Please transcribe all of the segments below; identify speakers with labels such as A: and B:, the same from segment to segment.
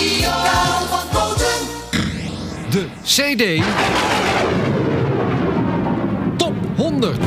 A: Karel van Koten.
B: De CD Top 100.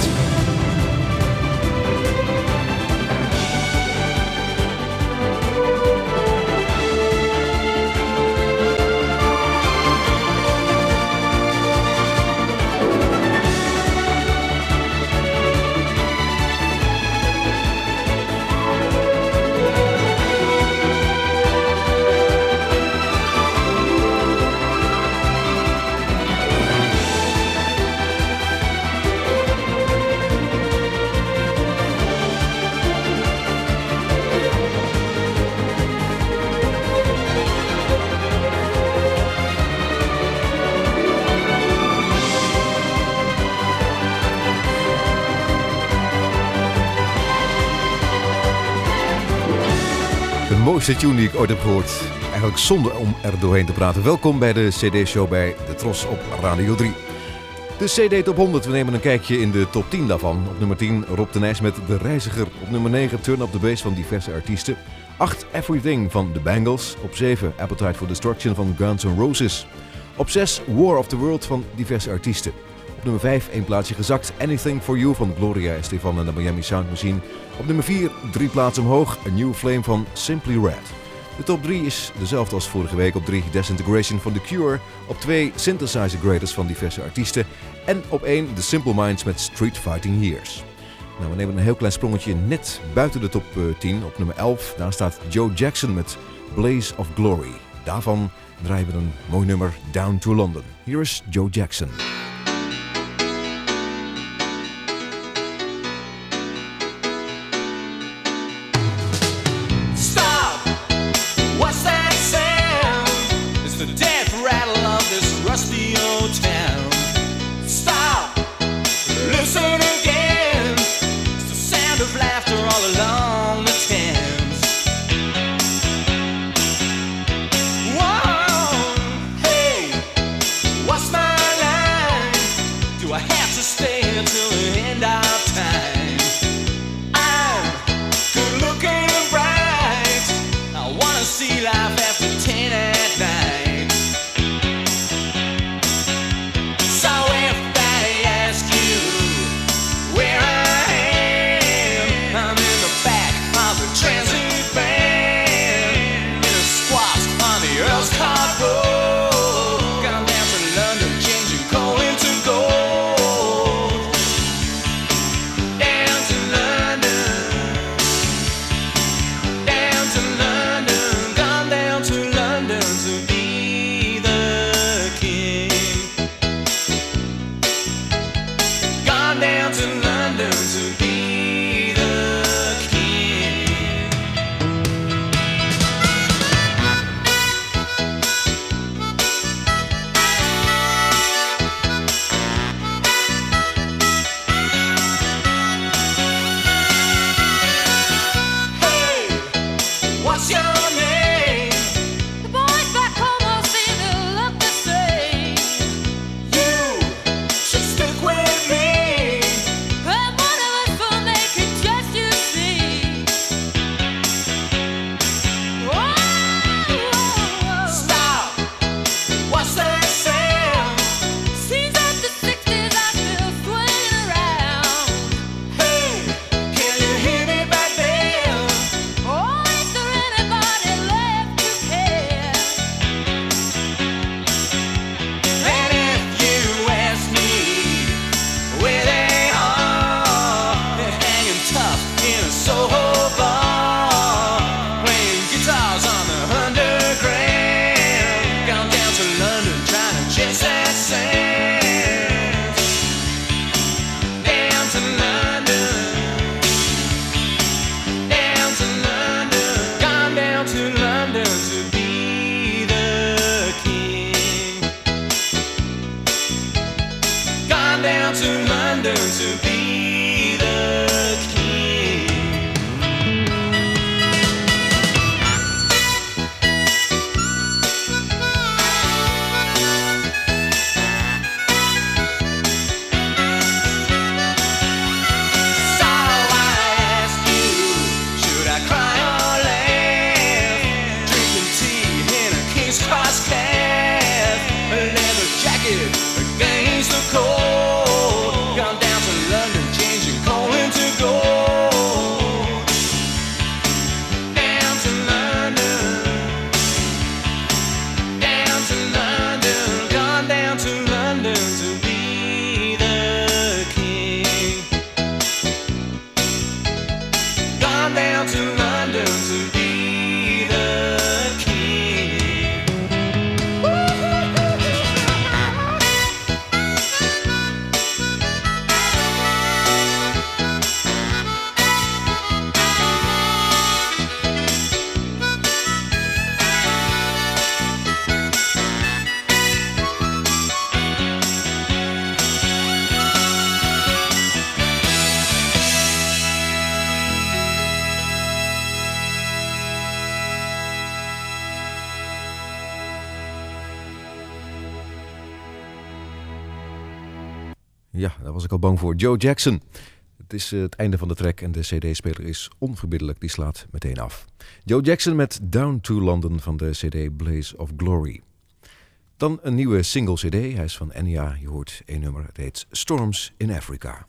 C: De mooiste tune die ik ooit heb gehoord. Eigenlijk zonde om er doorheen te praten. Welkom bij de CD-show bij De Tros op Radio 3. De CD Top 100, we nemen een kijkje in de top 10 daarvan. Op nummer 10 Rob de Nijs met De Reiziger. Op nummer 9 Turn Up The Bass van diverse artiesten. 8 Everything van The Bangles. Op 7 Appetite for Destruction van Guns N' Roses. Op 6 War of the World van diverse artiesten. Op nummer 5 één plaatsje gezakt Anything For You van Gloria Estefan en de Miami Sound Machine. Op nummer 4 3 plaatsen omhoog A New Flame van Simply Red. De top 3 is dezelfde als vorige week. Op 3 Disintegration van The Cure. Op 2 Synthesizer Greatest van diverse artiesten. En op 1 The Simple Minds met Street Fighting Years. Nou, we nemen een heel klein sprongetje net buiten de top 10. Op nummer 11, daar staat Joe Jackson met Blaze of Glory. Daarvan draaien we een mooi nummer Down to London. Hier is Joe Jackson.
D: What's my line?
C: Ja, daar was ik al bang voor. Joe Jackson. Het is het einde van de track en de cd-speler is onverbiddelijk. Die slaat meteen af. Joe Jackson met Down to London van de cd Blaze of Glory. Dan een nieuwe single cd. Hij is van Enya. Je hoort één nummer. Het heet Storms in Africa.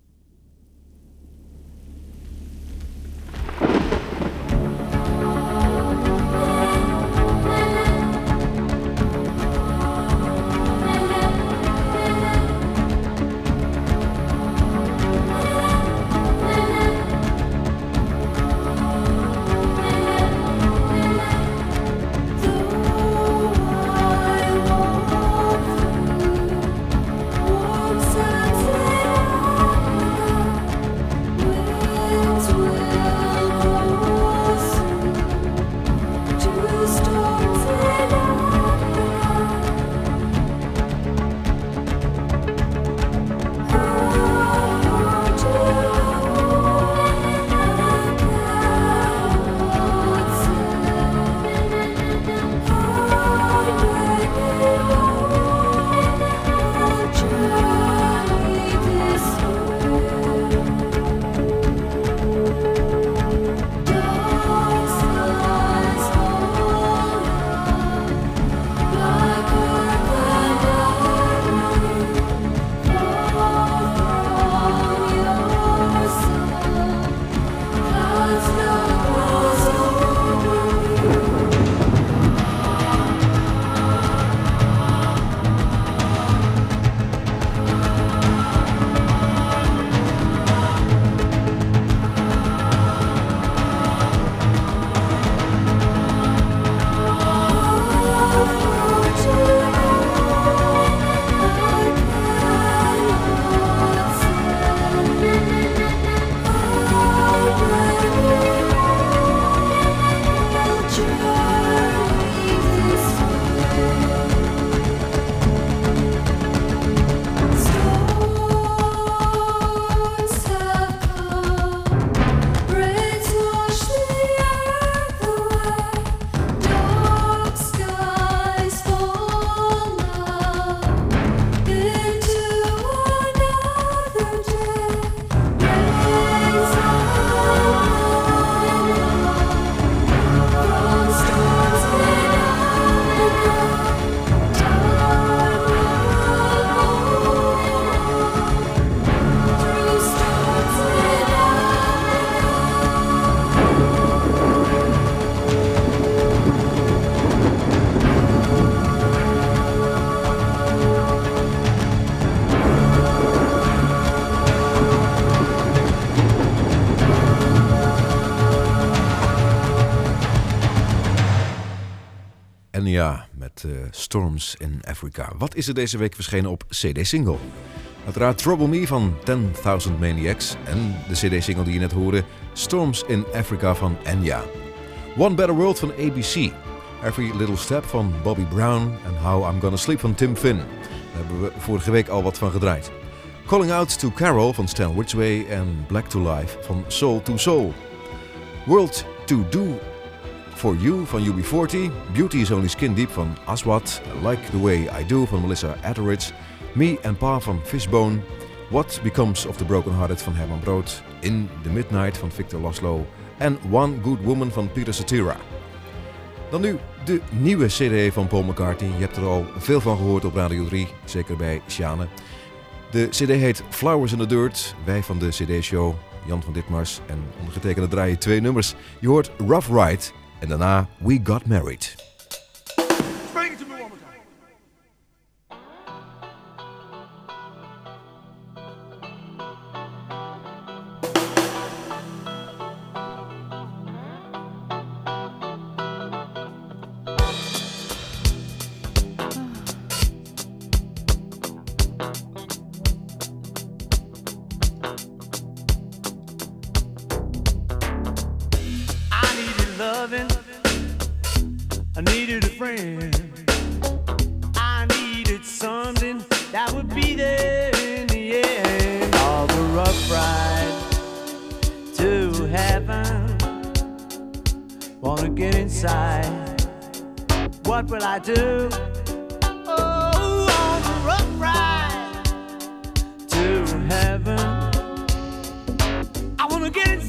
C: Enya met Storms in Africa. Wat is er deze week verschenen op CD-single? Uiteraard Trouble Me van 10,000 Maniacs en de CD-single die je net hoorde, Storms in Africa van Enya. One Better World van ABC. Every Little Step van Bobby Brown en How I'm Gonna Sleep van Tim Finn. Daar hebben we vorige week al wat van gedraaid. Calling Out to Carol van Stan Ridgway en Black to Life van Soul to Soul. World to Do For You van UB40, Beauty is Only Skin Deep van Aswad, Like the Way I Do van Melissa Etheridge, Me and Pa van Fishbone, What Becomes of the Broken Hearted van Herman Brood, In the Midnight van Victor Laszlo en One Good Woman van Peter Cetera. Dan nu de nieuwe CD van Paul McCartney. Je hebt er al veel van gehoord op Radio 3, zeker bij Sjane. De CD heet Flowers in the Dirt. Wij van de CD-show, Jan van Ditmars en ondergetekende draaien 2 nummers. Je hoort Rough Ride en daarna We Got Married.
A: Bring it to me one more time.
D: I needed a friend. I needed something that would be there in the end of a rough ride to heaven. Wanna get inside. What will I do? Oh, on the rough ride to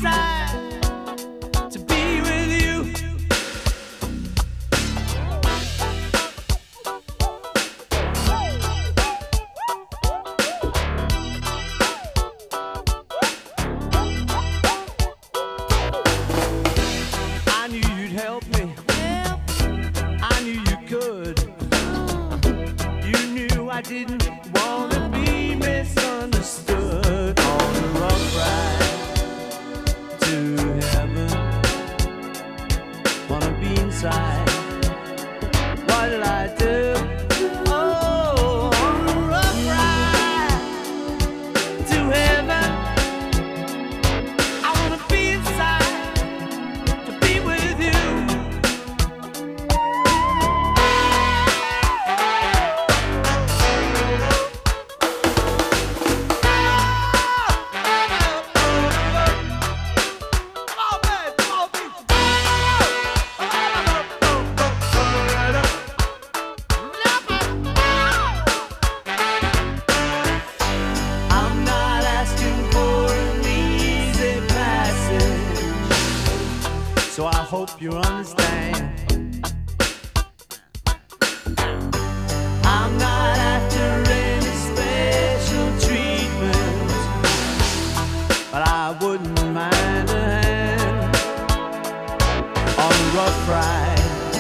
D: inside to be with you. I knew you'd help me. I knew you could. You knew I didn't want to be misunderstood. On the rough ride to heaven, wanna be inside. What did I do? Oh, on the rough ride to heaven, I wanna be inside to be with you. I'm not asking for an easy passage, so I hope you understand. I'm not after any special treatment, but I wouldn't mind a hand on the rough ride.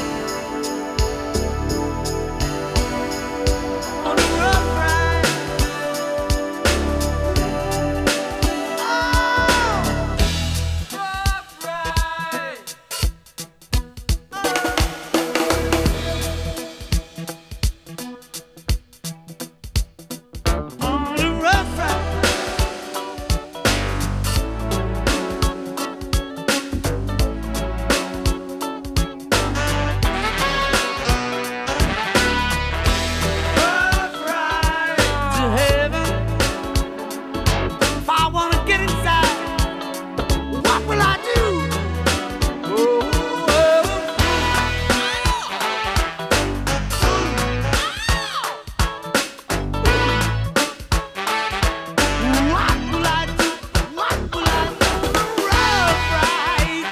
D: On the rough ride. Oh, rough ride. On the rough ride. Rough ride to heaven. If I wanna get inside, what will I do? What will I do? What will I do? Rough ride.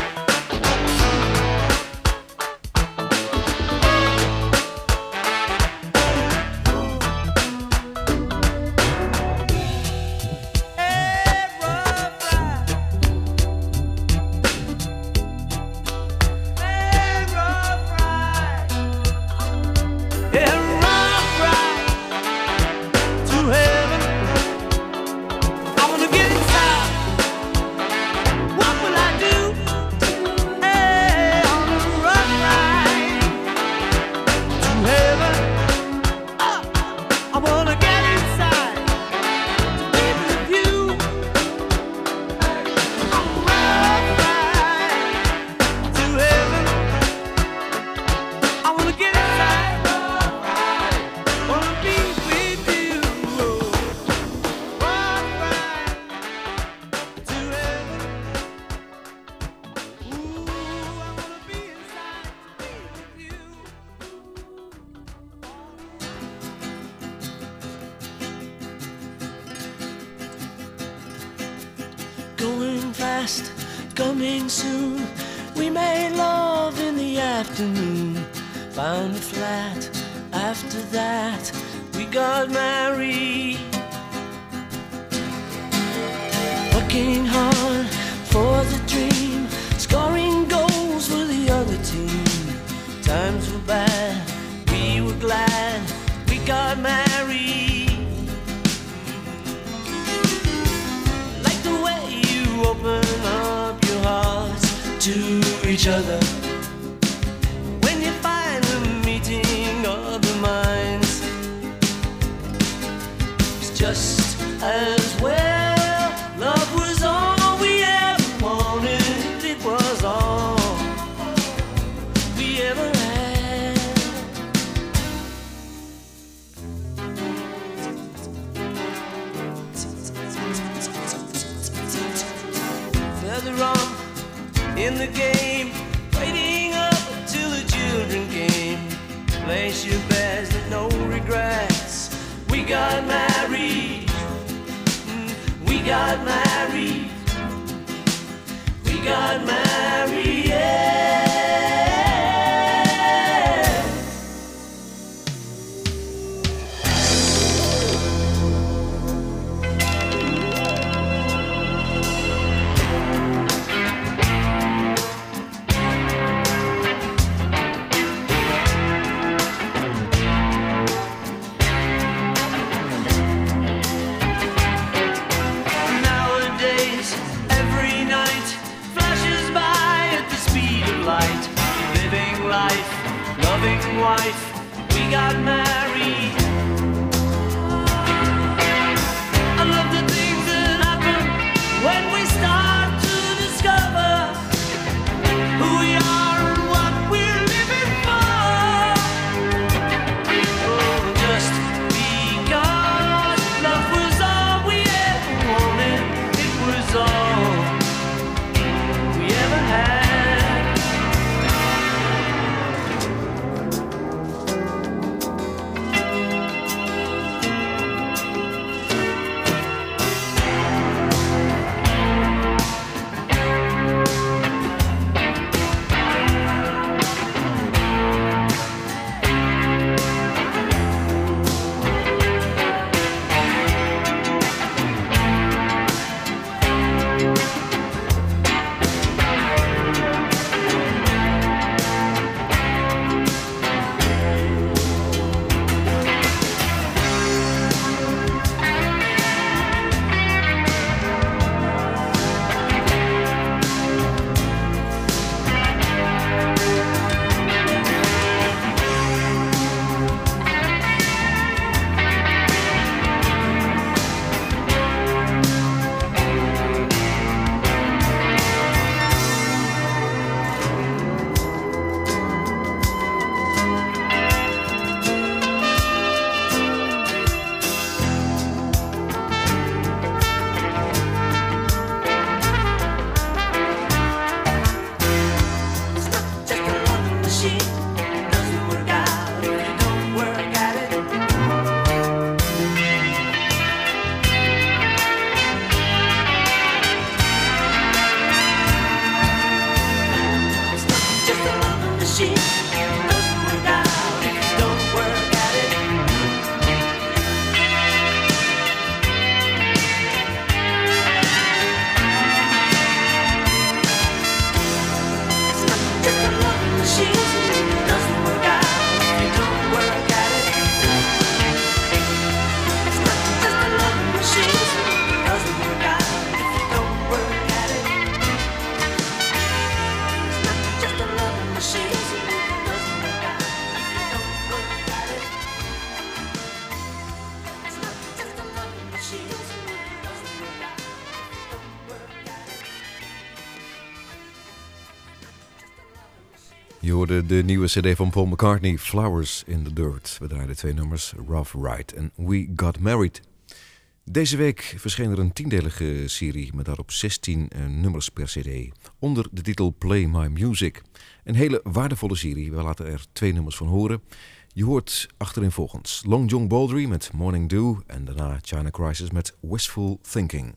D: Hey, rough ride. Hey, rough ride. Yeah, rough ride to heaven. I wanna get inside. What will I do? Hey, on the rough ride to heaven. I wanna get inside to be with you. On the rough ride to heaven. I wanna get inside. Wanna be with you. Rough ride to heaven. Ooh, I wanna be inside to be with you.
E: Going fast, coming soon. We made love in the afternoon. Found a flat. After that, we got married. Working hard for the dream, scoring goals for the other team. Times were bad, we were glad we got married. Like the way you open up your hearts to each other when you find a meeting of the minds. It's just as well. Love was all we ever wanted. It was all we ever had. Further on in the game, waiting up till the children came. Place your bets and no regrets. We got married. We got married. got married, yeah. Nowadays, every night flashes by at the speed of light. Living life, loving wife, we got married. I love the things that happen when we start to discover who we are and what we're living for. Oh, just because love was all we ever wanted, it was all we ever had.
C: Je hoorde de nieuwe cd van Paul McCartney, Flowers in the Dirt. We draaiden 2 nummers, Rough Ride en We Got Married. Deze week verscheen er een 10-delige serie met daarop 16 nummers per cd. Onder de titel Play My Music. Een hele waardevolle serie, we laten er 2 nummers van horen. Je hoort achterin Long John Baldry met Morning Dew en daarna China Crisis met Wistful Thinking.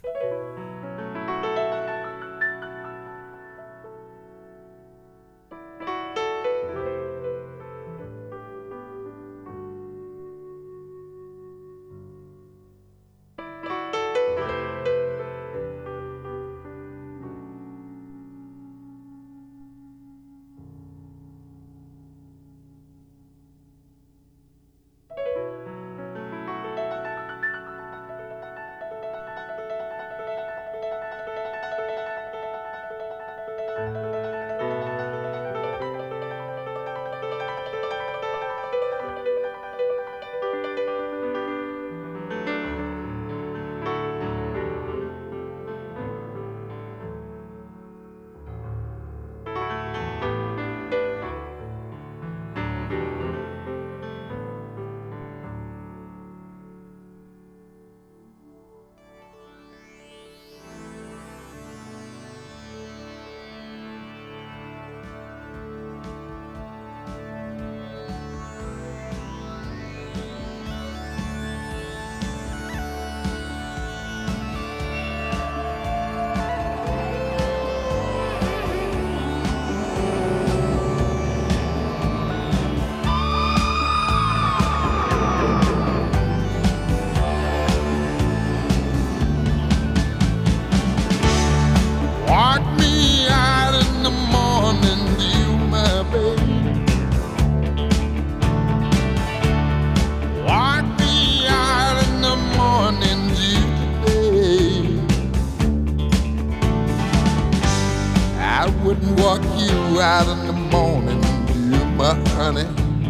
F: in the morning, dear, my honey.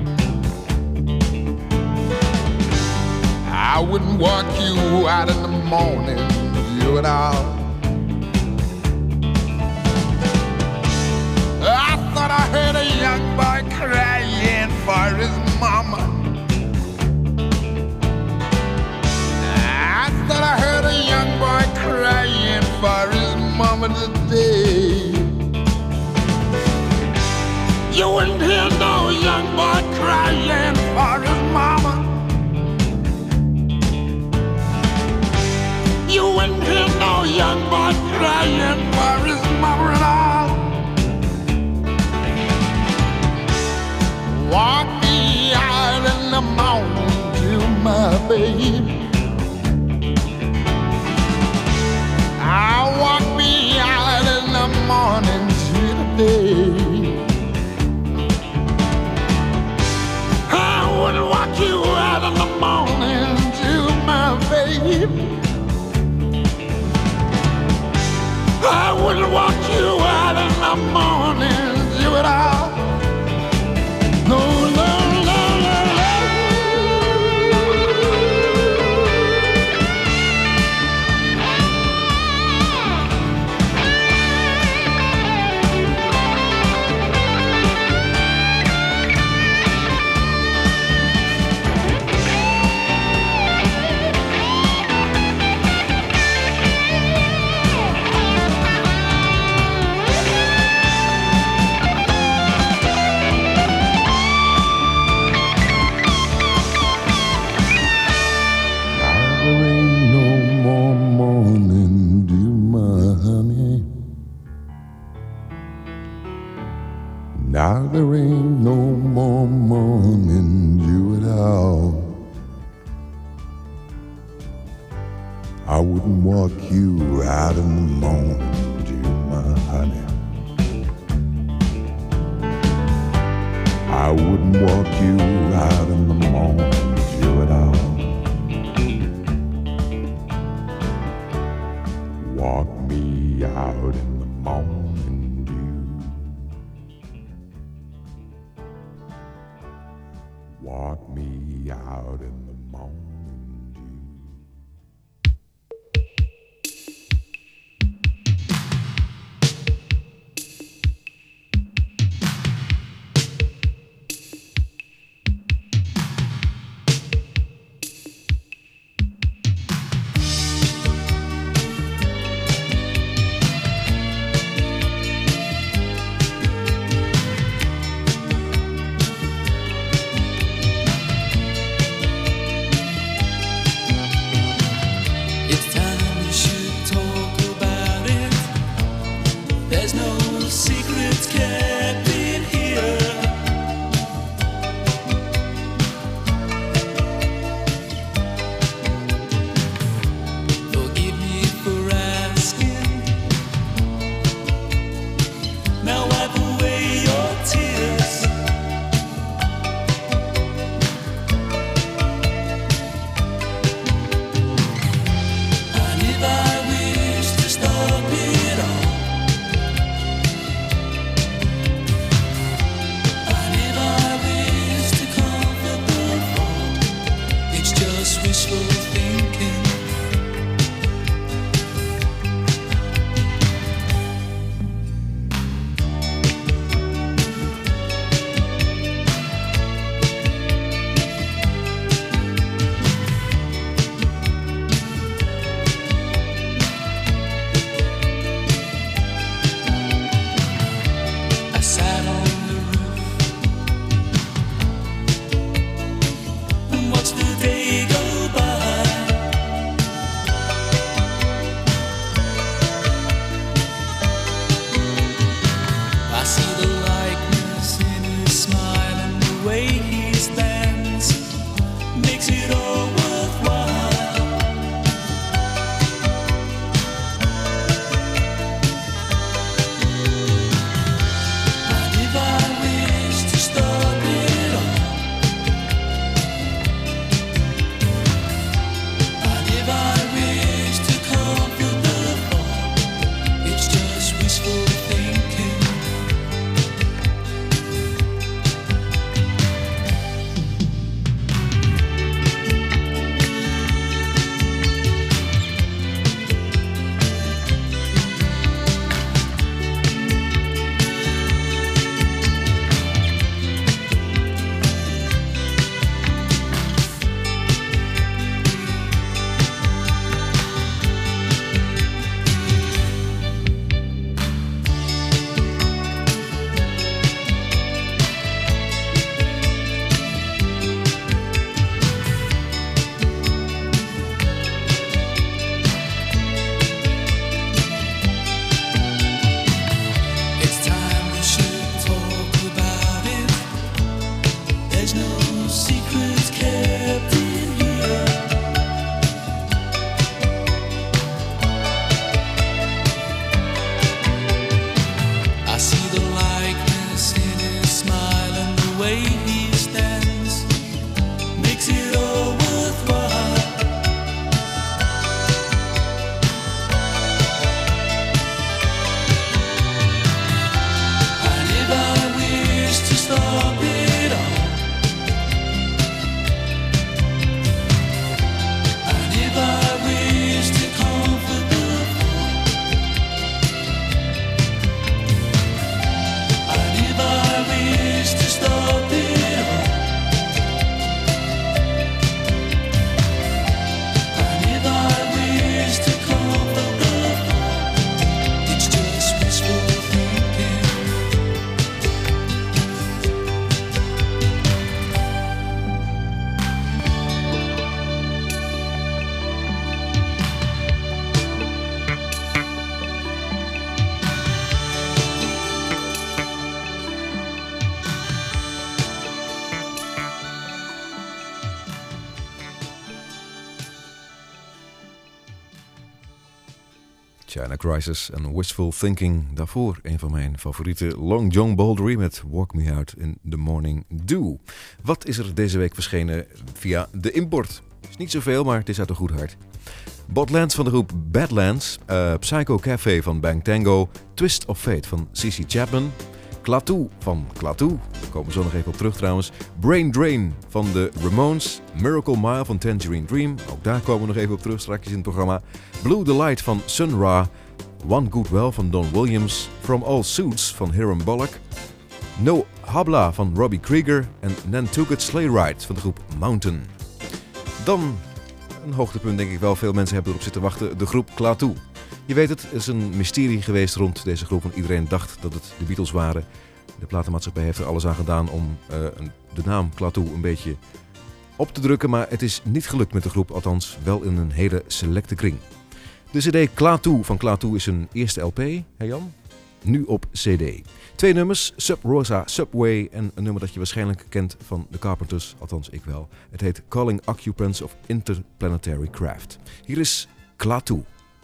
F: I wouldn't walk you out in the morning, you and all. I thought I heard a young boy crying for his mama. I thought I heard a young boy crying for his mama today. You wouldn't hear no young boy crying for his mama. You wouldn't hear no young boy crying for his mama at all. Walk me out in the morning to my baby. I walk me out in the morning to the day. I would walk you out in the morning to my baby. I wouldn't walk you out in the morning, do it all. No, no, no, no, no. Now there ain't no more morning dew at all. I wouldn't walk you out in the morning dew, my honey. I wouldn't walk you out in the morning dew at all. Walk me out in the morning. Walk me out in the morning dew.
C: China Crisis en Wishful Thinking. Daarvoor een van mijn favoriete, Long John Baldry met Walk Me Out in the Morning Dew. Wat is er deze week verschenen via de import? Is niet zoveel, maar het is uit een goed hart. Botlands van de groep Badlands, Psycho Café van Bang Tango, Twist of Fate van CC Chapman, Klaatu van Klaatu, daar komen we zo nog even op terug trouwens, Brain Drain van de Ramones, Miracle Mile van Tangerine Dream, ook daar komen we nog even op terug straks in het programma, Blue Delight van Sun Ra, One Good Well van Don Williams, From All Suits van Hiram Bullock, No Habla van Robbie Krieger en Nantucket Sleigh Ride van de groep Mountain. Dan een hoogtepunt denk ik wel, veel mensen hebben erop zitten wachten, de groep Klaatu. Je weet het is een mysterie geweest rond deze groep, want iedereen dacht dat het de Beatles waren. De platenmaatschappij heeft er alles aan gedaan om de naam Klaatu een beetje op te drukken, maar het is niet gelukt met de groep, althans wel in een hele selecte kring. De cd Klaatu van Klaatu is een eerste LP, hè Jan? Nu op cd. 2 nummers, Sub Rosa Subway en een nummer dat je waarschijnlijk kent van The Carpenters, althans ik wel. Het heet Calling Occupants of Interplanetary Craft. Hier is Klaatu.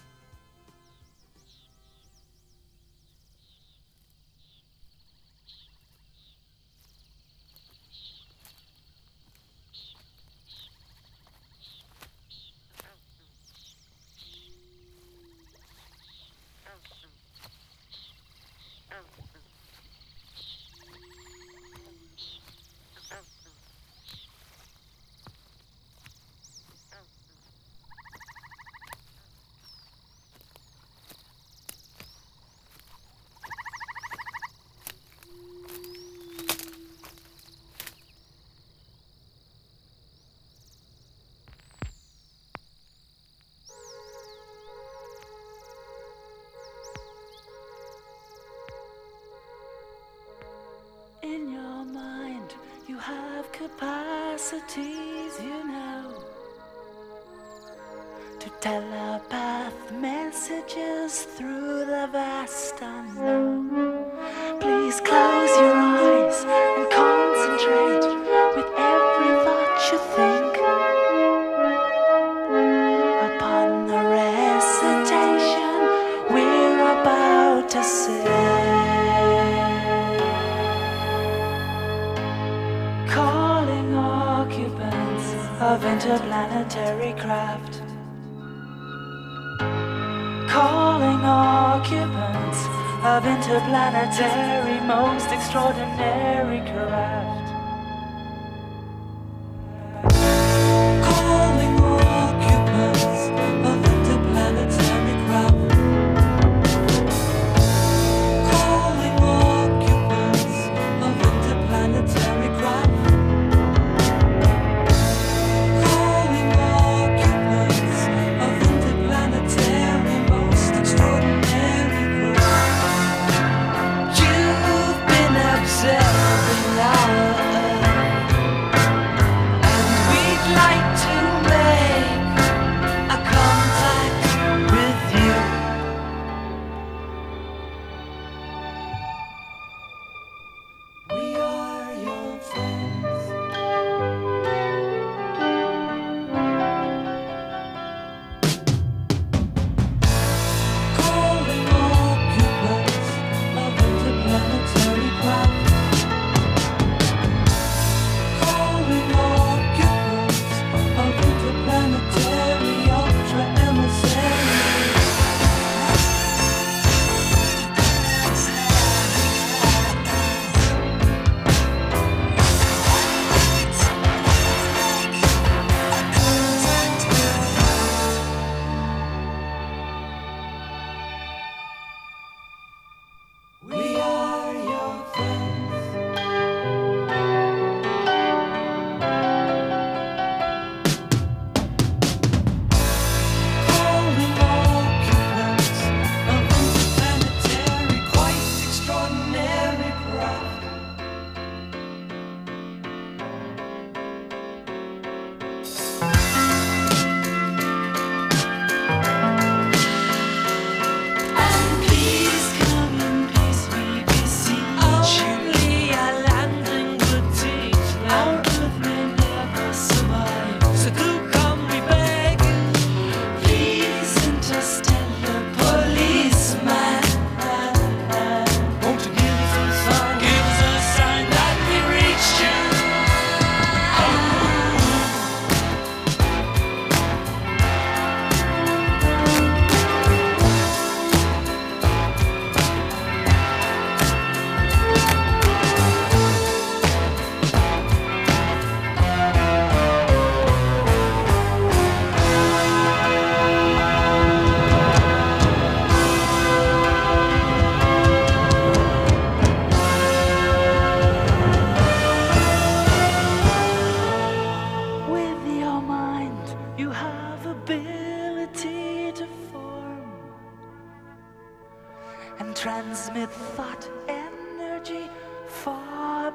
E: In your mind, you have capacities, you know, to telepath messages through the vast unknown. Please close your eyes and concentrate with every thought you think upon the recitation we're about to sing. Calling occupants of interplanetary craft. Calling occupants of interplanetary most extraordinary craft. Calling occupants of interplanetary craft. Calling occupants of interplanetary craft. Calling occupants of interplanetary most extraordinary craft. You've been observing our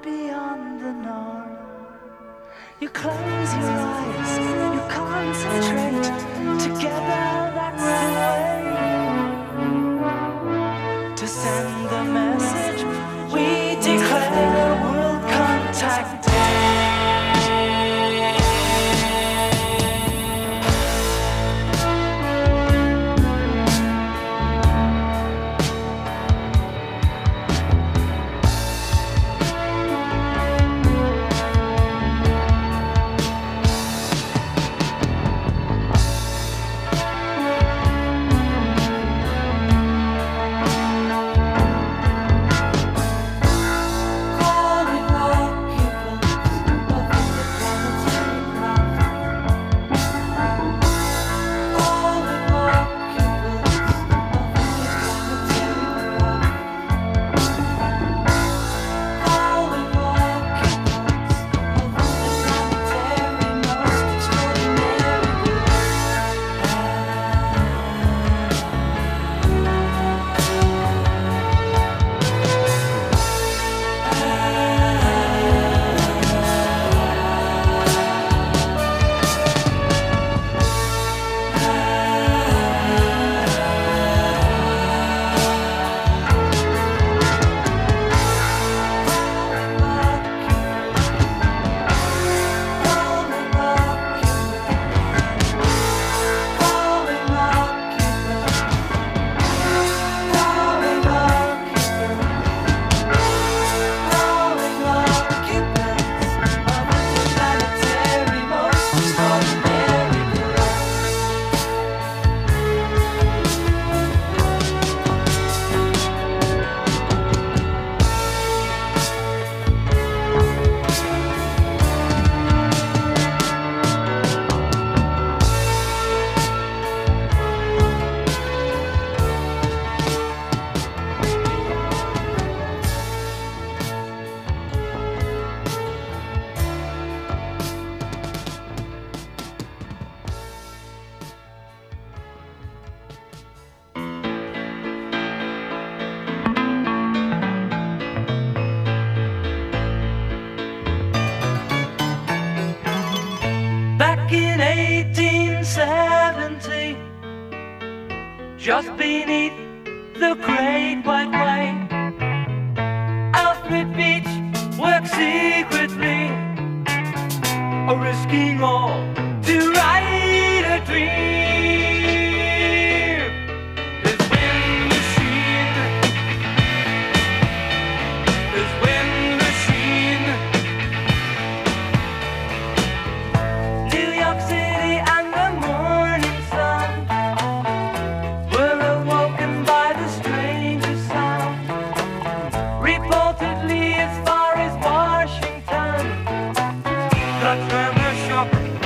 E: beyond the norm. You close your eyes, you concentrate. Together, that's the way to send the message. We declare World Contact Day. Back in 1870, just beneath the Great White Way, Alfred Beach worked secretly, risking all to write a dream. His wind machine, his wind machine. New York City and the morning sun were awoken by the strangest sound. Reportedly as far as Washington, the tremor shook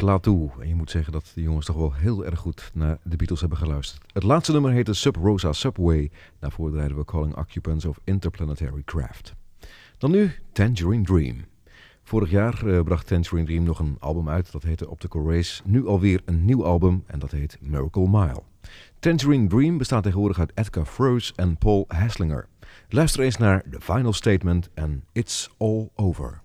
C: Klaatu. En je moet zeggen dat de jongens toch wel heel erg goed naar de Beatles hebben geluisterd. Het laatste nummer heette Sub Rosa Subway. Daarvoor draaiden we Calling Occupants of Interplanetary Craft. Dan nu Tangerine Dream. Vorig jaar bracht Tangerine Dream nog een album uit. Dat heette Optical Race. Nu alweer een nieuw album en dat heet Miracle Mile. Tangerine Dream bestaat tegenwoordig uit Edgar Froese en Paul Haslinger. Luister eens naar The Final Statement en It's All Over.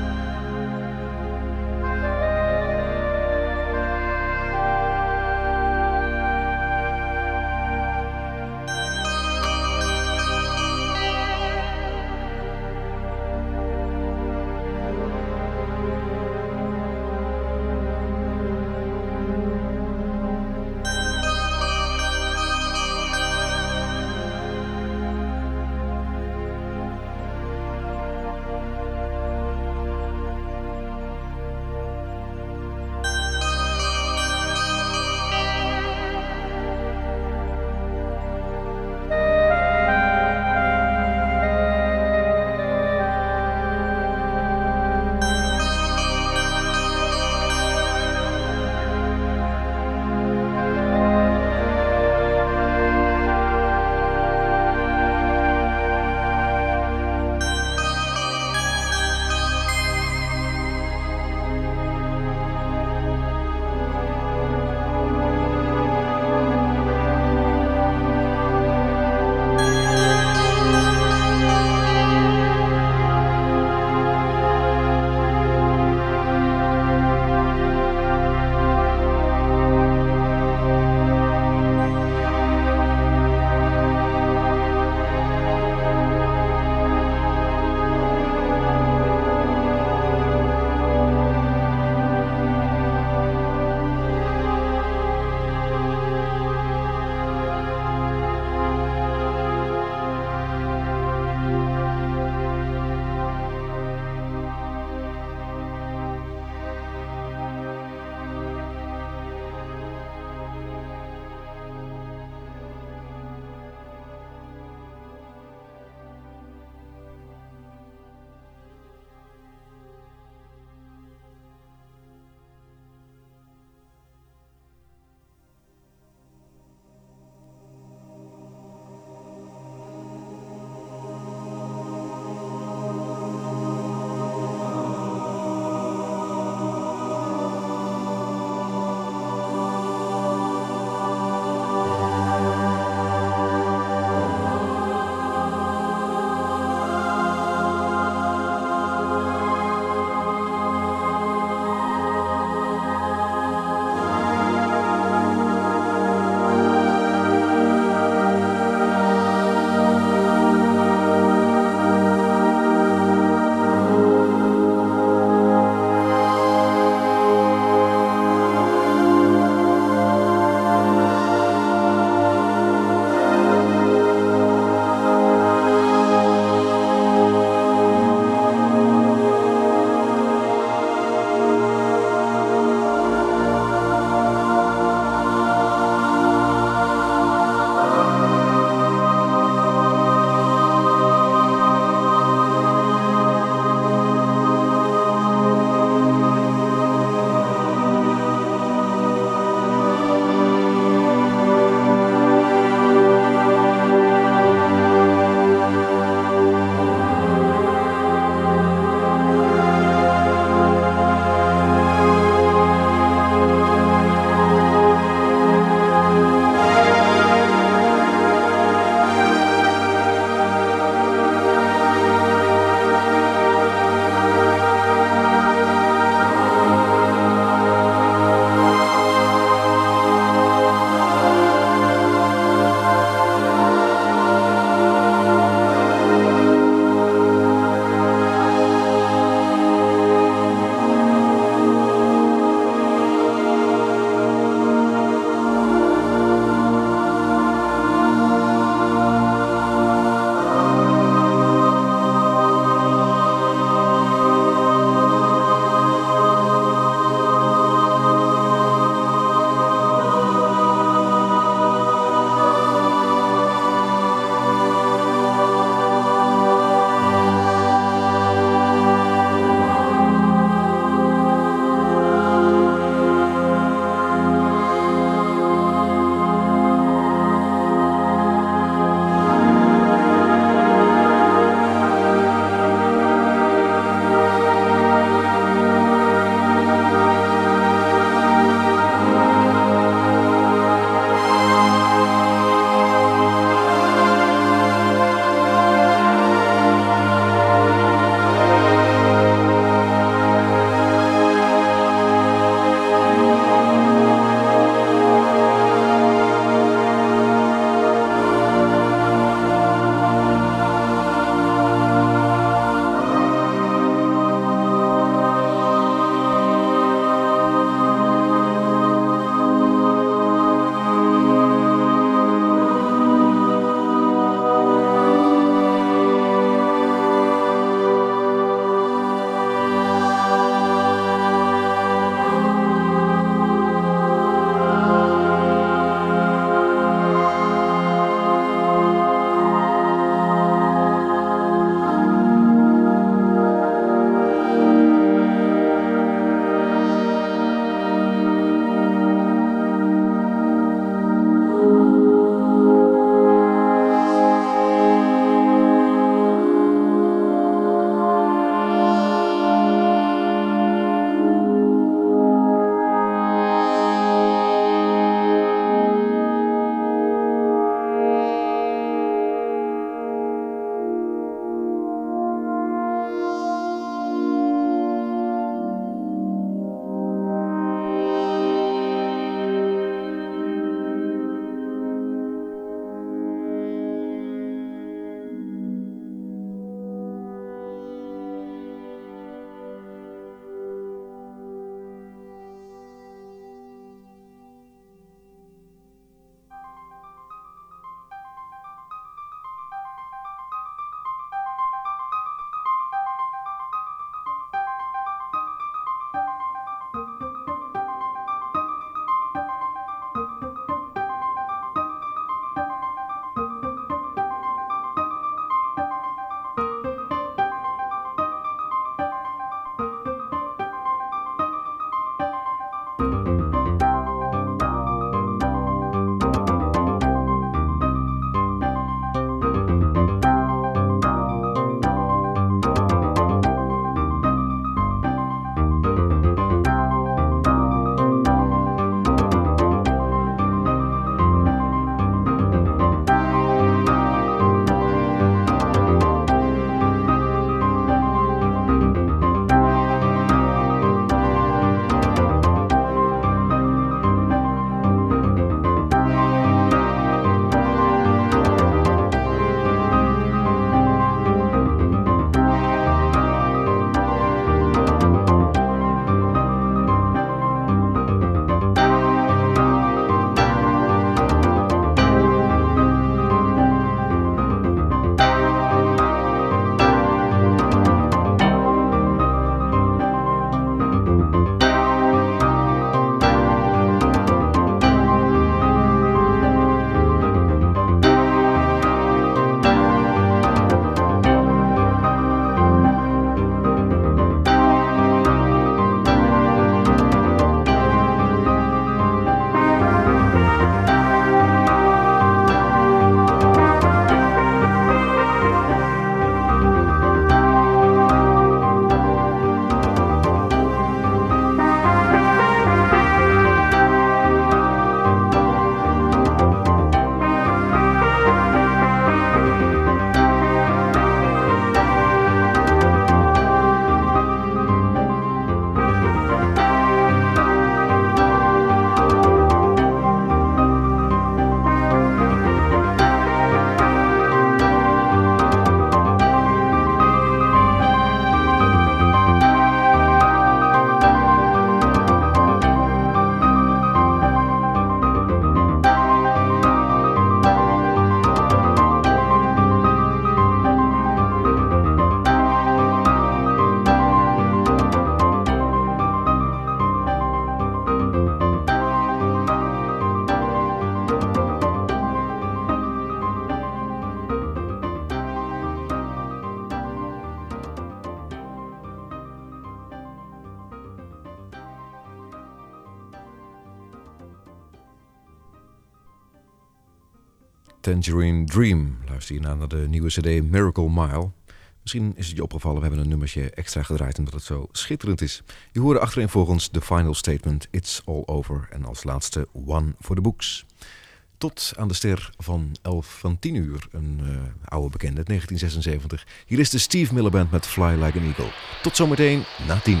C: Tangerine Dream. Luister je naar de nieuwe cd Miracle Mile. Misschien is het je opgevallen, we hebben een nummertje extra gedraaid omdat het zo schitterend is. Je hoorde achtereenvolgens The Final Statement, It's All Over. En als laatste One for the Books. Tot aan de ster van 10 uur, een oude bekende uit 1976. Hier is de Steve Miller Band met Fly Like an Eagle. Tot zometeen na 10.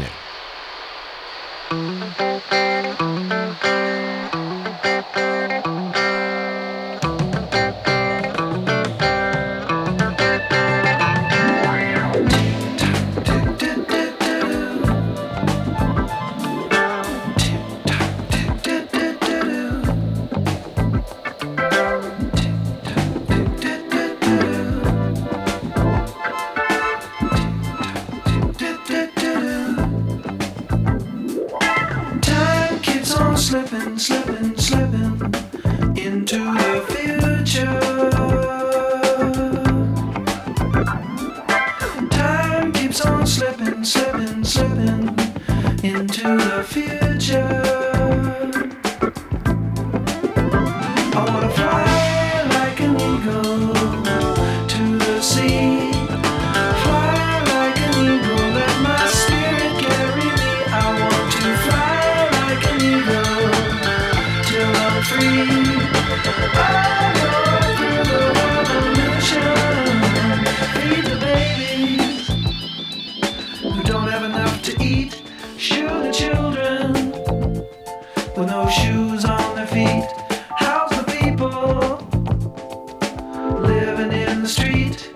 G: Slipping, slipping, slipping into the future. Time keeps on slipping, slipping, slipping into the future. I wanna fly like an eagle to the sea. Fly like an eagle, let my spirit carry me. I want to fly like an eagle till I'm free. I go through the revolution, feed the babies who don't have enough to eat. Shoe the children with no shoes on their feet. House the people living in the street.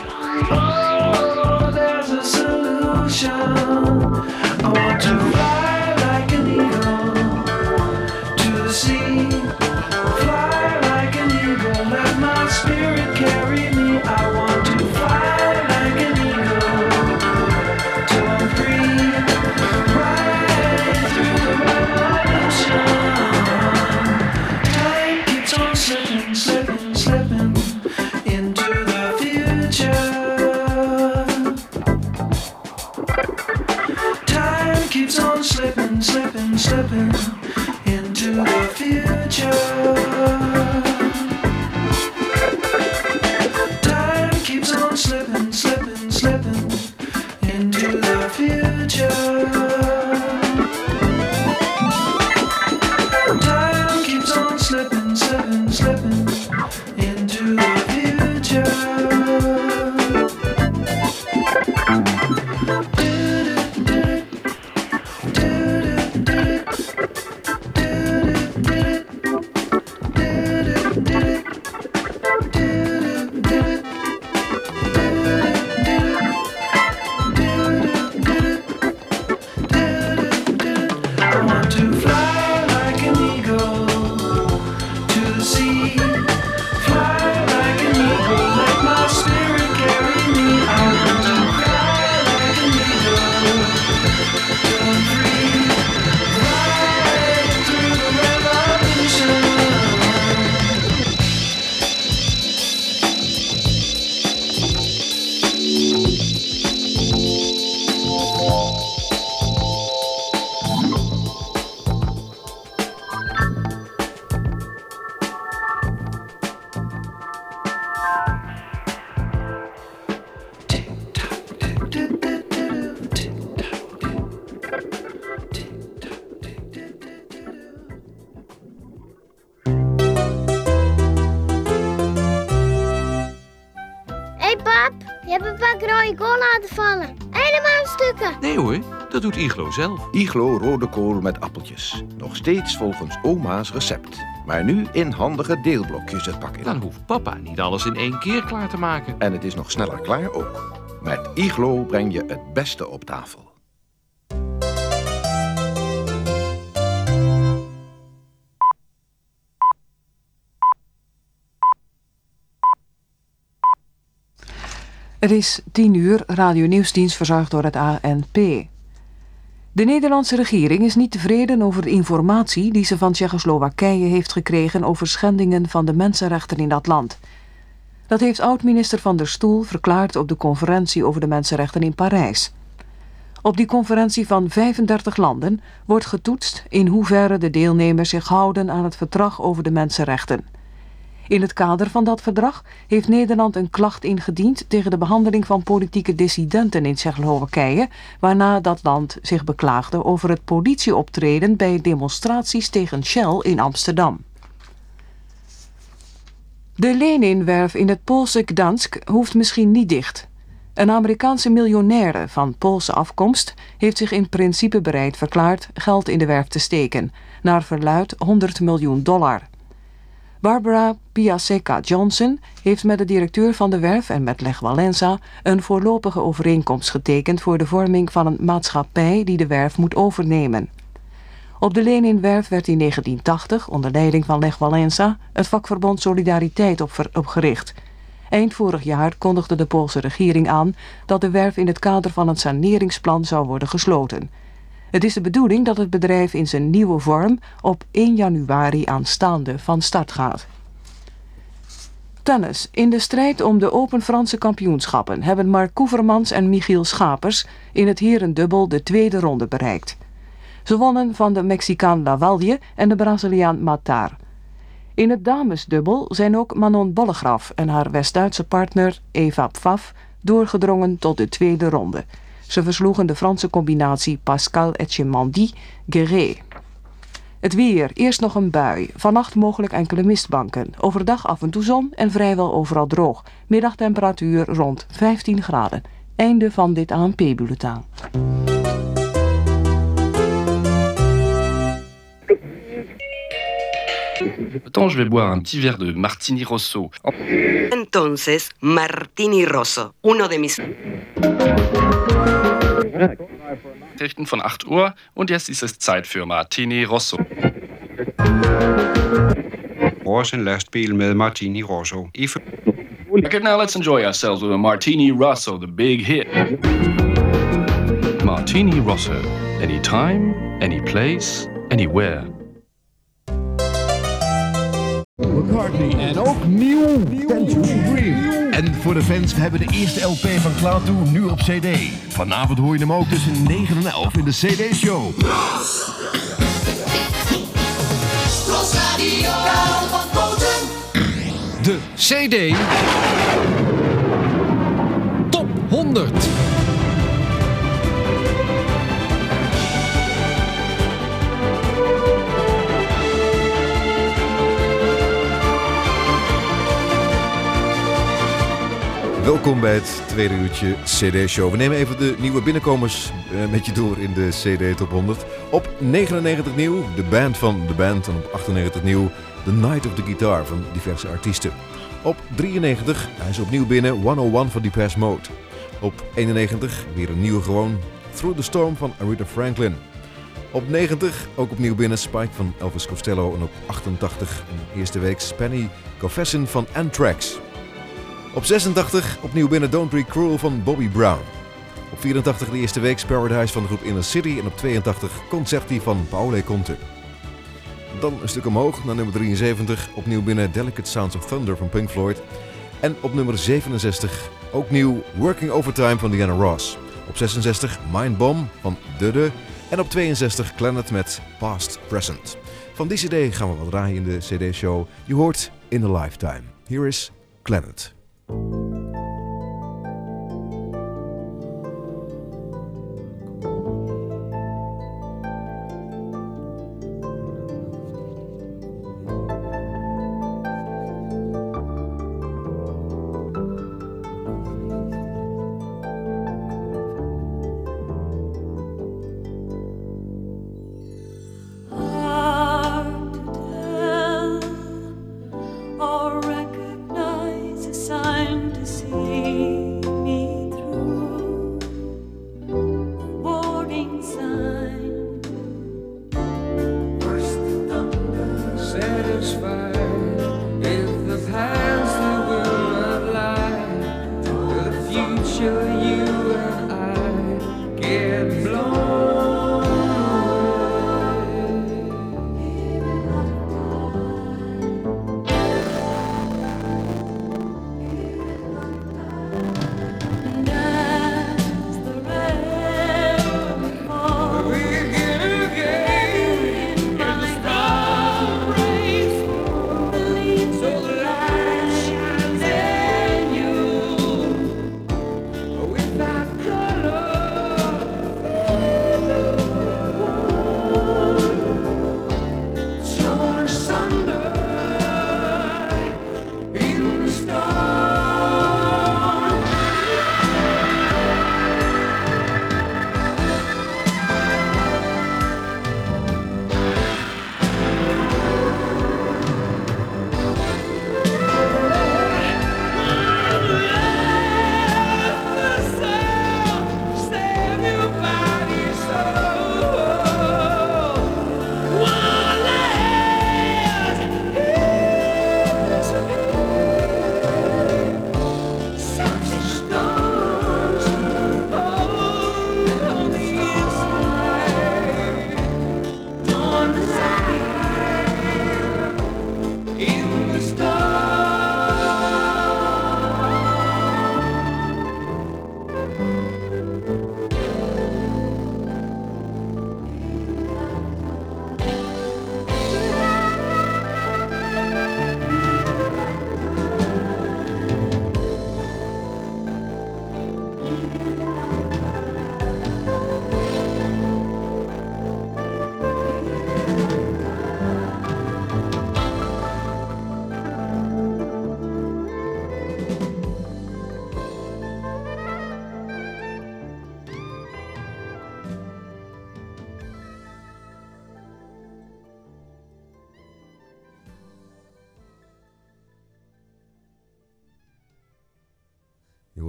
G: Oh, there's a solution. I want to fly like an eagle to the sea. Fly like an eagle, let my spirit carry me. I want to fly like an eagle till I'm free. Right through the revolution. Time keeps on slipping, slipping, slipping into the future. Time keeps on slipping, slipping, slipping into the future. Time keeps on slipping, slipping, slipping into the future. Time keeps on slipping, slipping, slipping into the future. I want to fly like an eagle to the sea. Fly like an eagle, let my spirit carry me. I want to fly like an eagle till I'm free. Right through the revolution.
H: Hé pap, je hebt een paar rode kool laten vallen. Helemaal in stukken.
I: Nee hoor, dat doet Iglo zelf.
J: Iglo rode kool met appeltjes. Nog steeds volgens oma's recept. Maar nu in handige deelblokjes het pak in.
I: Dan hoeft papa niet alles in 1 keer klaar te maken.
J: En het is nog sneller klaar ook. Met Iglo breng je het beste op tafel.
K: Het is 10 uur, Radio Nieuwsdienst verzorgd door het ANP. De Nederlandse regering is niet tevreden over de informatie die ze van Tsjechoslowakije heeft gekregen over schendingen van de mensenrechten in dat land. Dat heeft oud-minister Van der Stoel verklaard op de conferentie over de mensenrechten in Parijs. Op die conferentie van 35 landen wordt getoetst in hoeverre de deelnemers zich houden aan het verdrag over de mensenrechten. In het kader van dat verdrag heeft Nederland een klacht ingediend tegen de behandeling van politieke dissidenten in Tsjechoslowakije, waarna dat land zich beklaagde over het politieoptreden bij demonstraties tegen Shell in Amsterdam. De Leninwerf in het Poolse Gdansk hoeft misschien niet dicht. Een Amerikaanse miljonaire van Poolse afkomst heeft zich in principe bereid verklaard geld in de werf te steken, naar verluidt $100 miljoen. Barbara Piasecka-Johnson heeft met de directeur van de werf en met Lech Walesa een voorlopige overeenkomst getekend voor de vorming van een maatschappij die de werf moet overnemen. Op de Leninwerf werd in 1980 onder leiding van Lech Walesa het vakverbond Solidariteit opgericht. Eind vorig jaar kondigde de Poolse regering aan dat de werf in het kader van een saneringsplan zou worden gesloten. Het is de bedoeling dat het bedrijf in zijn nieuwe vorm op 1 januari aanstaande van start gaat. Tennis. In de strijd om de Open Franse kampioenschappen hebben Marc Koevermans en Michiel Schapers in het herendubbel de tweede ronde bereikt. Ze wonnen van de Mexicaan Lavalle en de Braziliaan Matar. In het damesdubbel zijn ook Manon Bollegraf en haar West-Duitse partner Eva Pfaff doorgedrongen tot de tweede ronde. Ze versloegen de Franse combinatie Pascal Etchemandy-Guerret. Het weer. Eerst nog een bui. Vannacht mogelijk enkele mistbanken. Overdag af en toe zon en vrijwel overal droog. Middagtemperatuur rond 15 graden. Einde van dit ANP-bulletin.
L: Attends, je vais boire un petit verre de Martini Rosso.
M: Entonces, Martini Rosso, uno de mis...
L: Nachrichten von 8 Uhr und jetzt ist es Zeit für Martini Rosso.
N: Roos en lastbil met Martini Rosso.
L: Okay, now let's enjoy ourselves with a Martini Rosso, the big hit. Martini Rosso. Anytime, any place, anywhere.
O: McCartney. En ook nieuw Tangerine Dream. En voor de fans, we hebben de eerste LP van Cloud2 nu op CD. Vanavond hoor je hem ook tussen 9 en 11 in de CD-show.
P: Tros Radio. Karel van Koten.
B: De CD Top 100.
C: Welkom bij het tweede uurtje CD-show. We nemen even de nieuwe binnenkomers met je door in de CD Top 100. Op 99 nieuw, de band van de band. En op 98 nieuw, The Night of the Guitar van diverse artiesten. Op 93, hij is opnieuw binnen, 101 van Depeche Mode. Op 91, weer een nieuwe gewoon, Through the Storm van Aretha Franklin. Op 90, ook opnieuw binnen, Spike van Elvis Costello. En op 88, een eerste week, Spenny Confession van Anthrax. Op 86 opnieuw binnen Don't Be Cruel van Bobby Brown. Op 84 de eerste week Paradise van de groep Inner City. En op 82 Concerti van Paolo Conte. Dan een stuk omhoog naar nummer 73. Opnieuw binnen Delicate Sounds of Thunder van Pink Floyd. En op nummer 67 ook nieuw Working Overtime van Diana Ross. Op 66 Mind Bomb van Dudde. En op 62 Clannad met Past Present. Van die cd gaan we wat draaien in de cd-show. Je hoort In a Lifetime. Hier is Clannad.
Q: Or recognize a sign to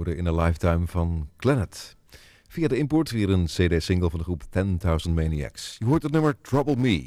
C: hoorde In a Lifetime van Glennet. Via de import weer een CD-single van de groep 10,000 Maniacs. Je hoort het nummer Trouble Me.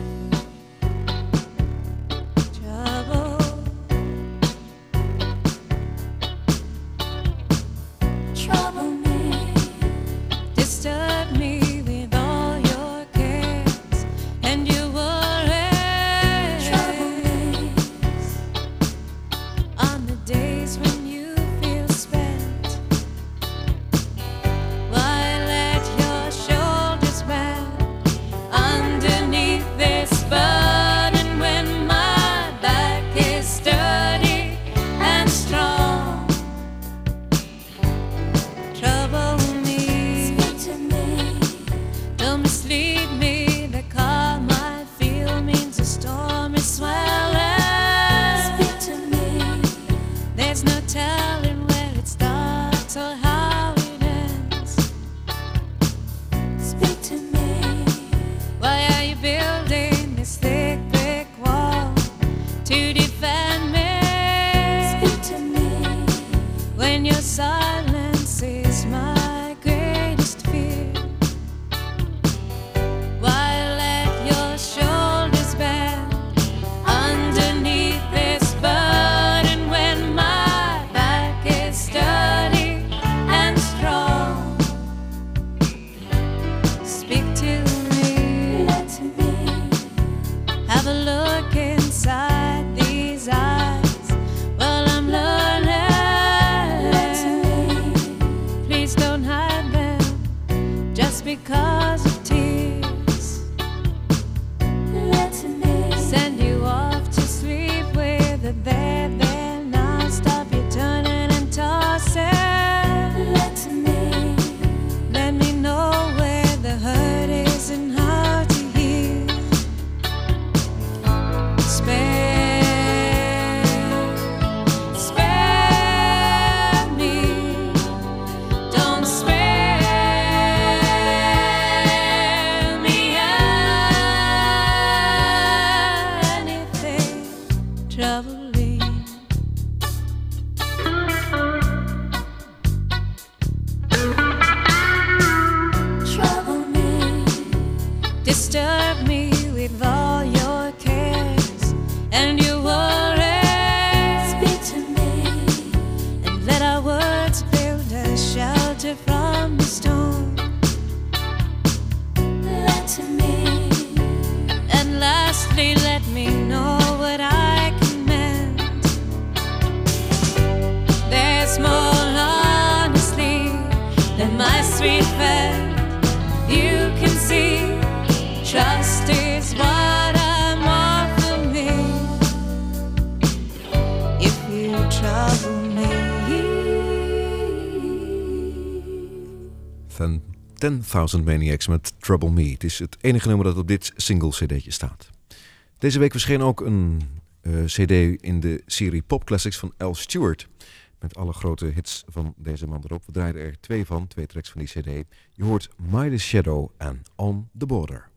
C: Van 10,000 Maniacs met Trouble Me. Het is het enige nummer dat op dit single cd'tje staat. Deze week verscheen ook een cd in de serie Pop Classics van Al Stewart. Met alle grote hits van deze man erop. We draaien er twee tracks van die cd. Je hoort Mighty Shadow en On the Border.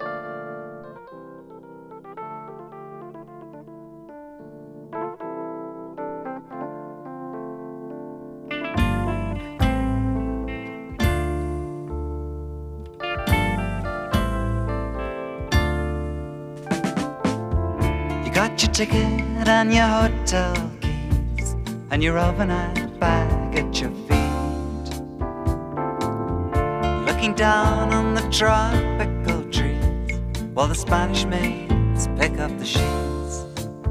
Q: Got your ticket and your hotel keys and your overnight bag at your feet. Looking down on the tropical trees while the Spanish maids pick up the sheets.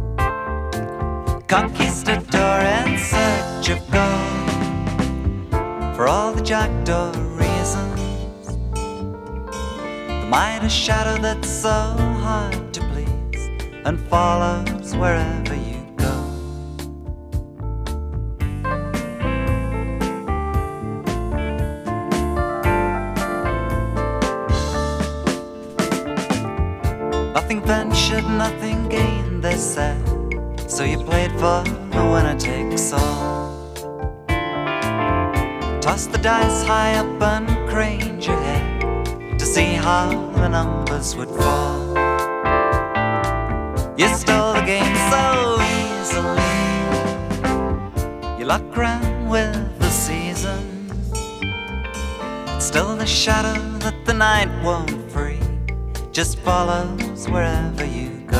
Q: Conquistador in search of gold for all the jackdaw reasons. The Midas shadow that's so hard to please and follows wherever you go. Nothing ventured, nothing gained, they said, so you played for the winner takes all. Toss the dice high up and craned your head to see how the numbers would fall. You stole the game so easily. You luck ran with the seasons. Still the shadow that the night won't free just follows wherever you go.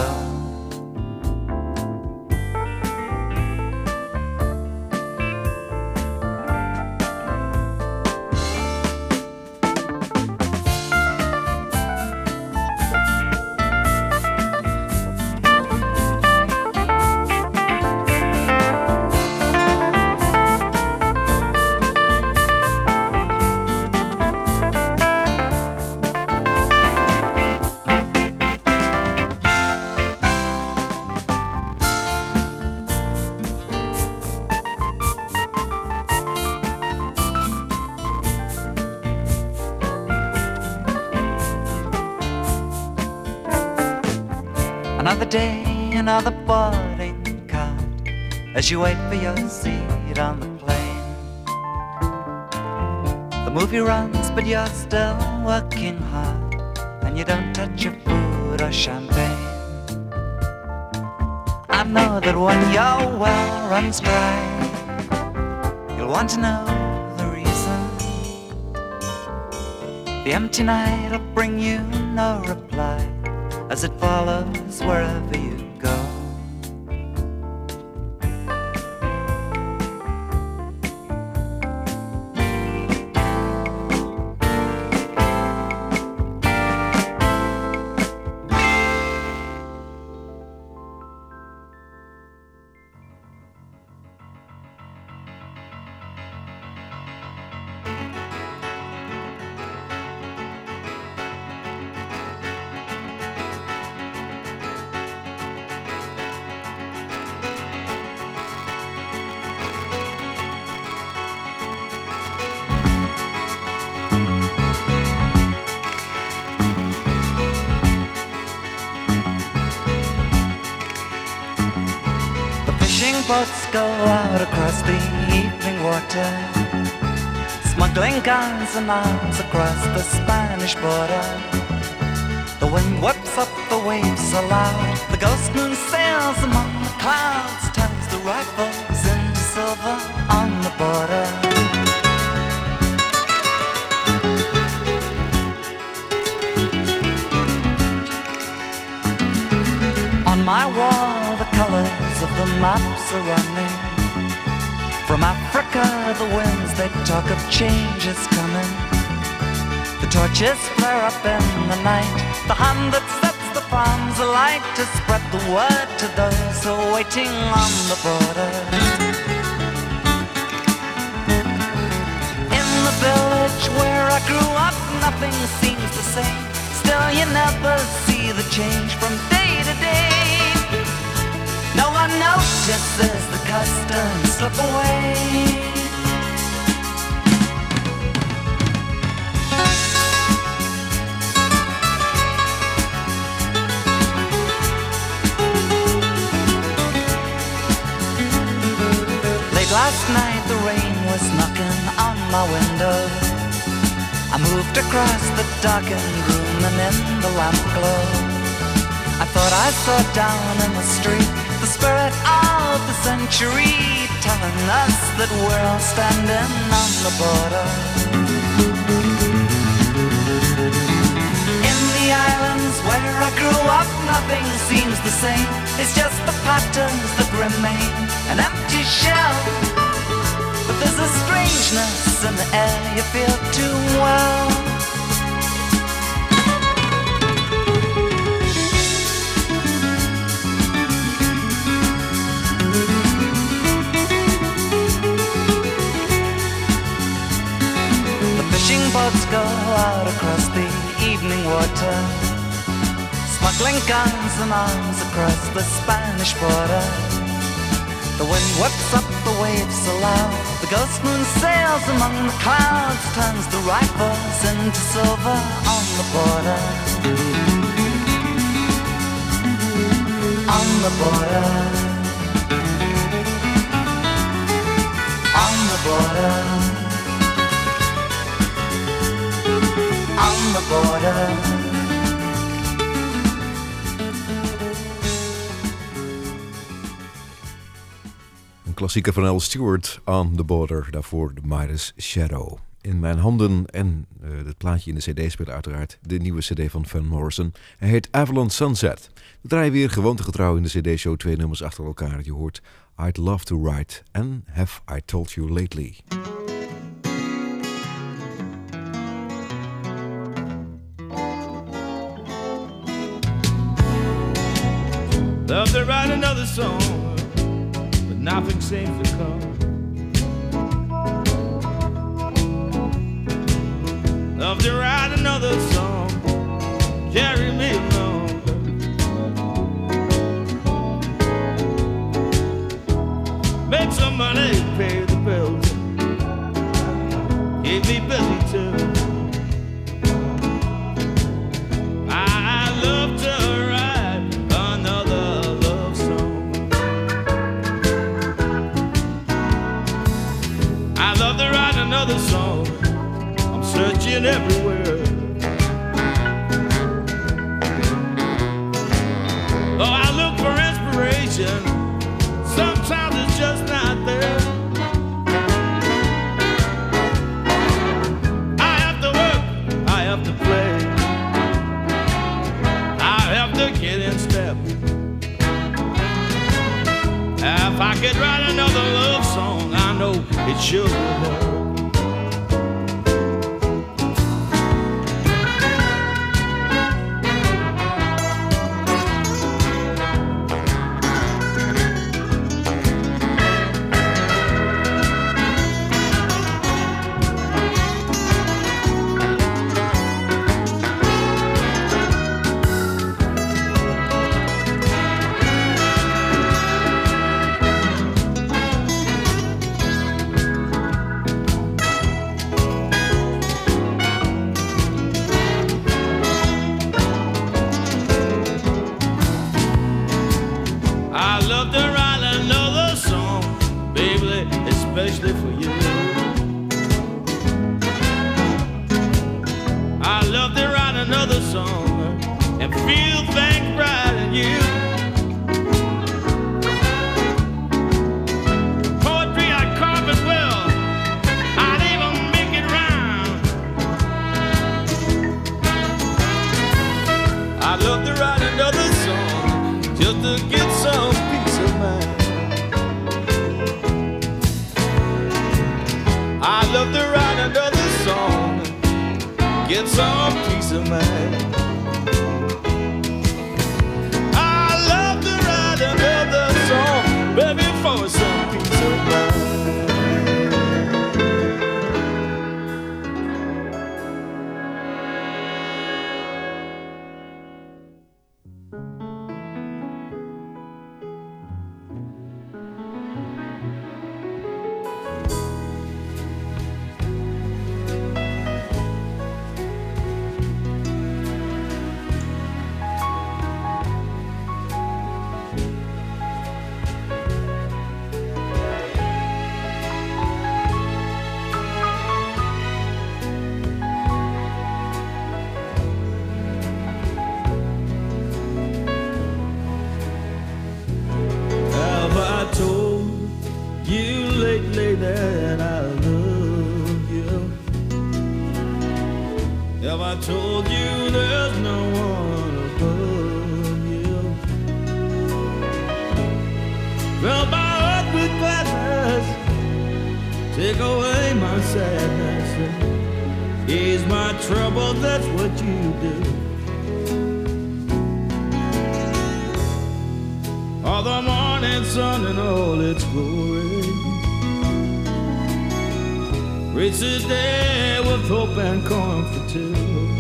Q: Another day, another boarding card as you wait for your seat on the plane. The movie runs, but you're still working hard, and you don't touch your food or champagne. I know that when your well runs dry, you'll want to know the reason. The empty night will bring you no reply as it follows wherever you go. Boats go out across the evening water, smuggling guns and arms across the Spanish border. The wind whips up the waves so loud, the ghost moon sails among the clouds, turns the rifles into silver on the border. On my wall the colors of the maps are running. From Africa the winds they talk of change is coming. The torches flare up in the night, the hand that sets the farms alight to spread the word to those who are waiting on the border. In the village where I grew up nothing seems the same. Still you never see the change from day to day. No one notices the customs slip away. Late last night the rain was knocking on my window. I moved across the darkened room and in the lamp glow I thought I saw down in the street the spirit of the century, telling us that we're all standing on the border. In the islands where I grew up, nothing seems the same. It's just the patterns that remain, an empty shell. But there's a strangeness in the air you feel too well. Boats go out across the evening water, smuggling guns and arms across the Spanish border. The wind whips up the waves so loud, the ghost moon sails among the clouds, turns the rifles into silver on the border. On the border. On the border. On the border.
C: klassieker van Al Stewart, On the Border. Daarvoor The Midas Shadow. In mijn handen en het plaatje in de cd speelt uiteraard de nieuwe cd van Van Morrison. Hij heet Avalon Sunset. We draaien weer gewoontegetrouw in de cd-show 2 nummers achter elkaar. Je hoort I'd Love to Write en Have I Told You Lately.
D: Love to write another song, but nothing seems to come. Love to write another song, carry me along. Make some money, pay the bills, keep me busy too. I love to write another love song. I love to write another song, searching everywhere. Oh, I look for inspiration, sometimes it's just not there. I have to work, I have to play, I have to get in step. If I could write another love song, I know it should help. Especially for you, I love to write another song and feel things right in you. Poetry I carve as well, I'd even make it rhyme. I love to write another song just to get some peace of mind. I love to write another song, get some peace of mind. I love to write another song, baby, for some peace of mind. That I love you. Have I told you there's no one above you? Fill my heart with gladness, take away my sadness, ease my trouble, that's what you do. All the morning sun and all its glory, reach the day with hope and comfort too.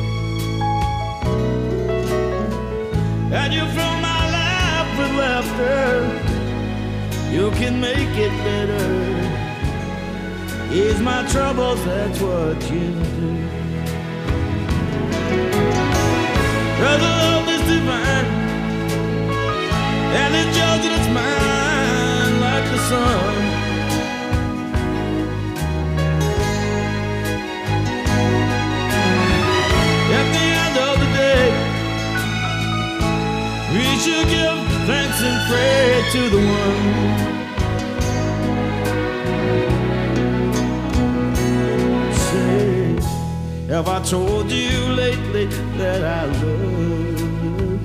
D: And you fill my life with laughter, you can make it better. Ease my troubles, that's what you do. Cause the love is divine, and it shows that it's mine like the sun. We should give thanks and pray to the one Have I told you lately that I love you?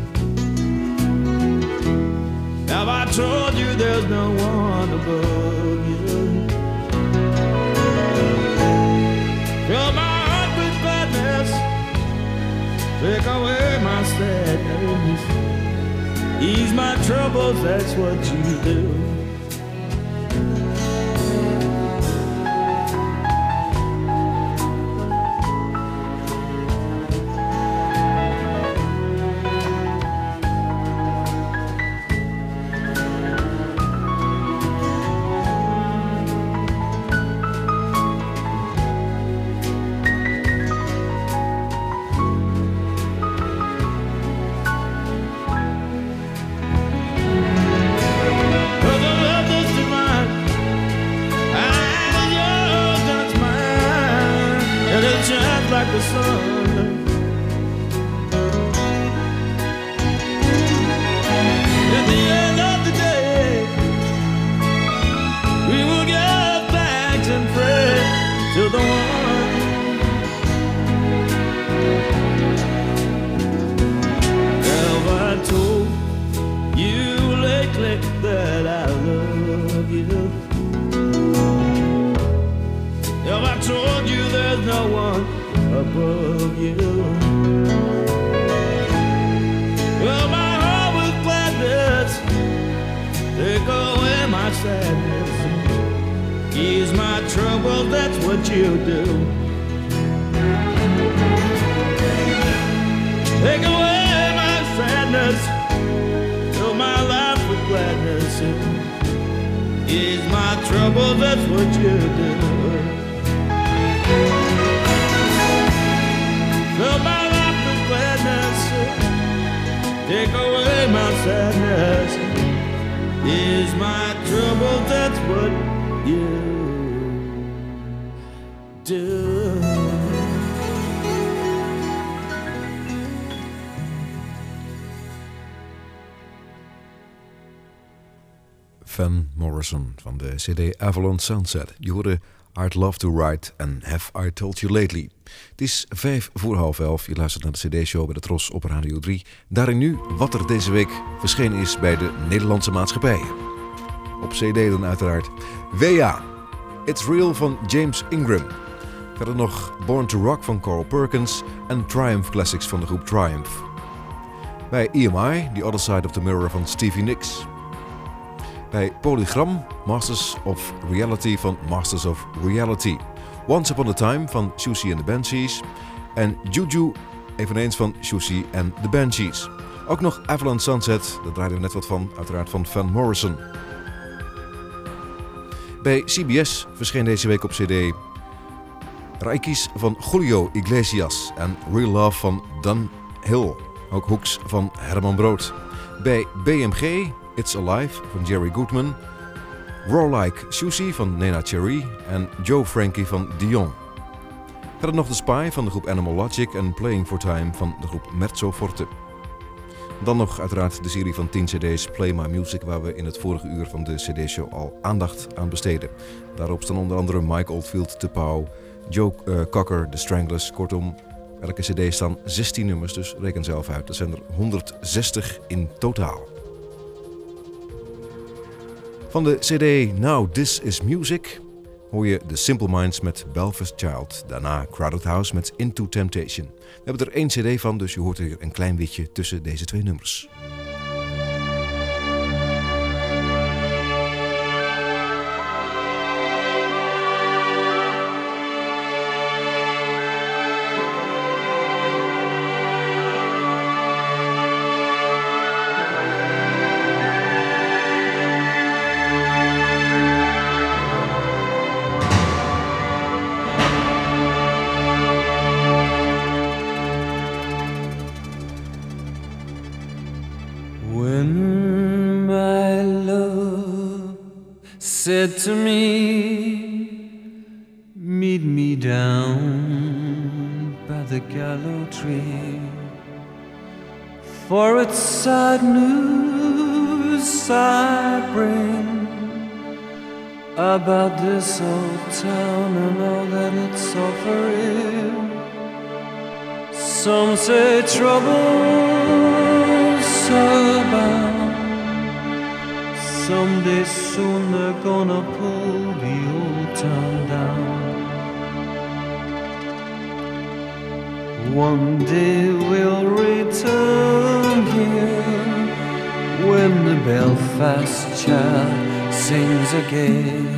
D: Have I told you there's no one above you? Fill my heart with gladness, take away my sadness, ease my troubles, that's what you do. Like the sun, at the end of the day, we will give thanks and pray to the one. Have I told you lately that I love you? Have I told you there's no one above you? Well, my heart with gladness, take away my sadness, ease my troubles, that's what you do. Take away my sadness, fill my life with gladness, ease my troubles, that's what you do. Fill my life with gladness, take away my sadness, ease my trouble, that's what you do.
C: Van Morrison van de CD Avalon Sunset. Je hoorde I'd Love to Ride and Have I Told You Lately. Het is 11:05. Je luistert naar de CD-show bij de Tros op Radio 3. Daarin nu wat er deze week verschenen is bij de Nederlandse maatschappijen. Op CD dan uiteraard W.A. It's Real van James Ingram. Verder nog Born to Rock van Carl Perkins en Triumph Classics van de groep Triumph. Bij EMI, The Other Side of the Mirror van Stevie Nicks. Bij Polygram, Masters of Reality van Masters of Reality. Once Upon a Time van Siouxsie and the Banshees. En Juju, eveneens van Siouxsie and the Banshees. Ook nog Avalon Sunset, daar draaiden we net wat van, uiteraard van Van Morrison. Bij CBS verscheen deze week op CD Raikis van Julio Iglesias en Real Love van Dan Hill. Ook Hooks van Herman Brood. Bij BMG It's Alive van Jerry Goodman, Raw Like Siouxsie van Nena Cherry en Joe Frankie van Dion. Verder nog The Spy van de groep Animal Logic en Playing for Time van de groep Mezzo Forte. Dan nog uiteraard de serie van 10 cd's Play My Music, waar we in het vorige uur van de cd-show al aandacht aan besteden. Daarop staan onder andere Mike Oldfield, De Pauw, Joe Cocker, The Stranglers. Kortom, elke cd staan 16 nummers, dus reken zelf uit. Dat zijn er 160 in totaal. Van de cd Now This Is Music hoor je The Simple Minds met Belfast Child. Daarna Crowded House met Into Temptation. We hebben er 1 cd van, dus je hoort er een klein witje tussen deze 2 nummers.
R: Said to me, meet me down by the gallows tree, for it's sad news I bring about this old town and all that it's offering. Some say trouble's abound. Someday soon they're gonna pull the old town down. One day we'll return here when the Belfast child sings again.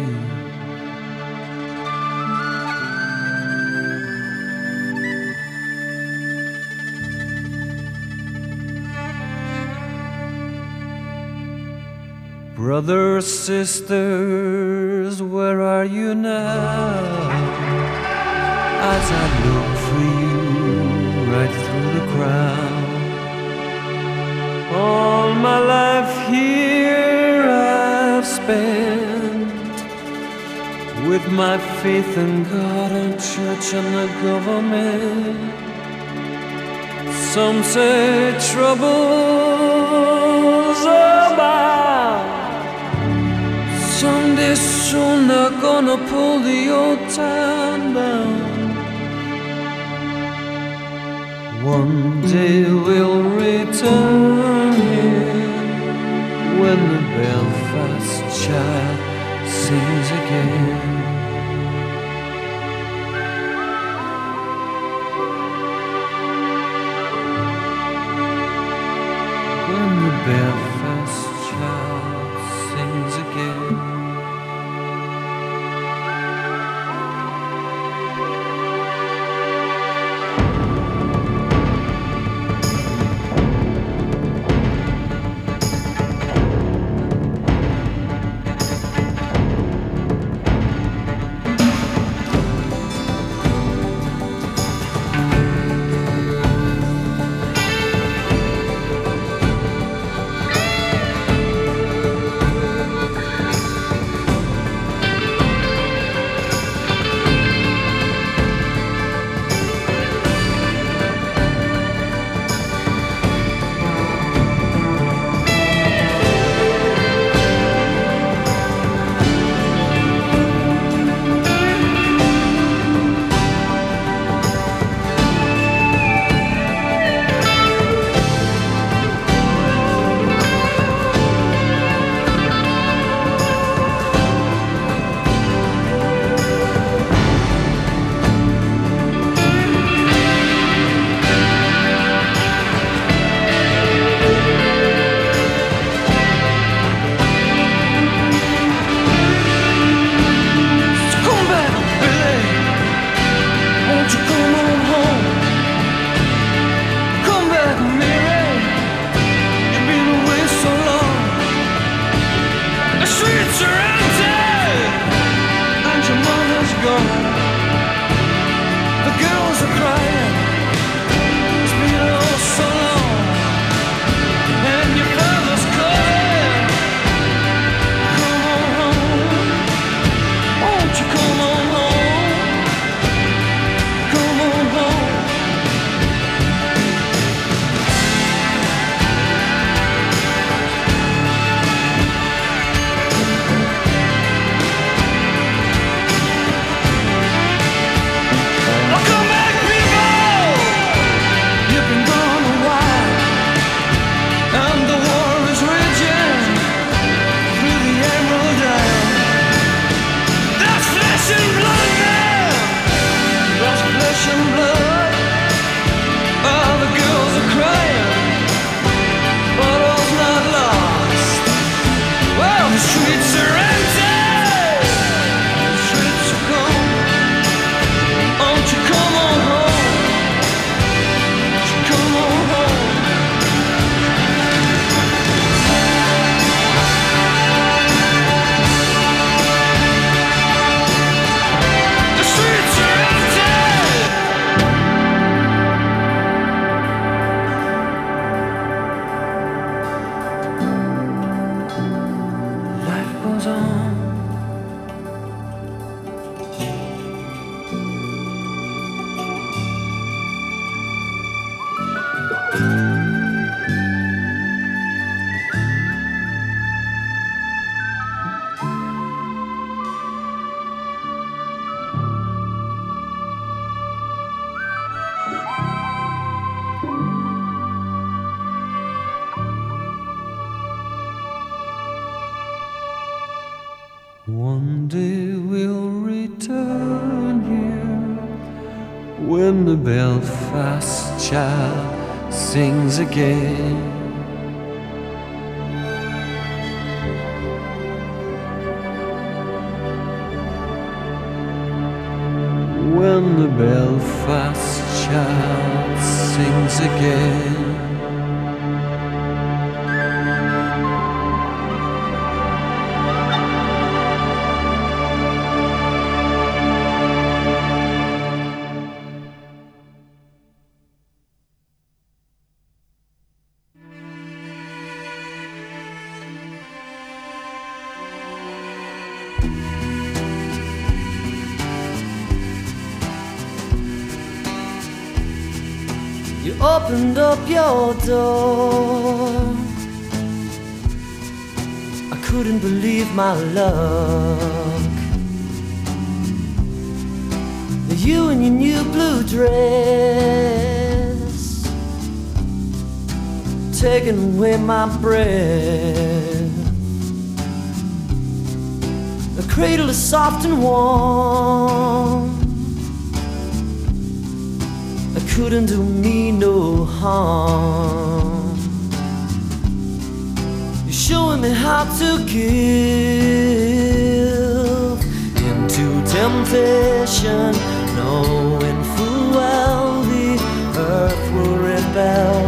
R: Brothers, sisters, where are you now? As I look for you right through the crowd. All my life here I've spent with my faith in God and church and the government. Some say trouble's abound. Someday soon they're gonna pull the old town down. One day we'll return here when the Belfast child sings again. When the Belfast child sings again. when the Belfast child sings again. When the Belfast child sings again.
E: You opened up your door. I couldn't believe my luck. You in your new blue dress, taking away my breath. The cradle is soft and warm. Couldn't do me no harm. You're showing me how to give into temptation, knowing full well the earth will rebel.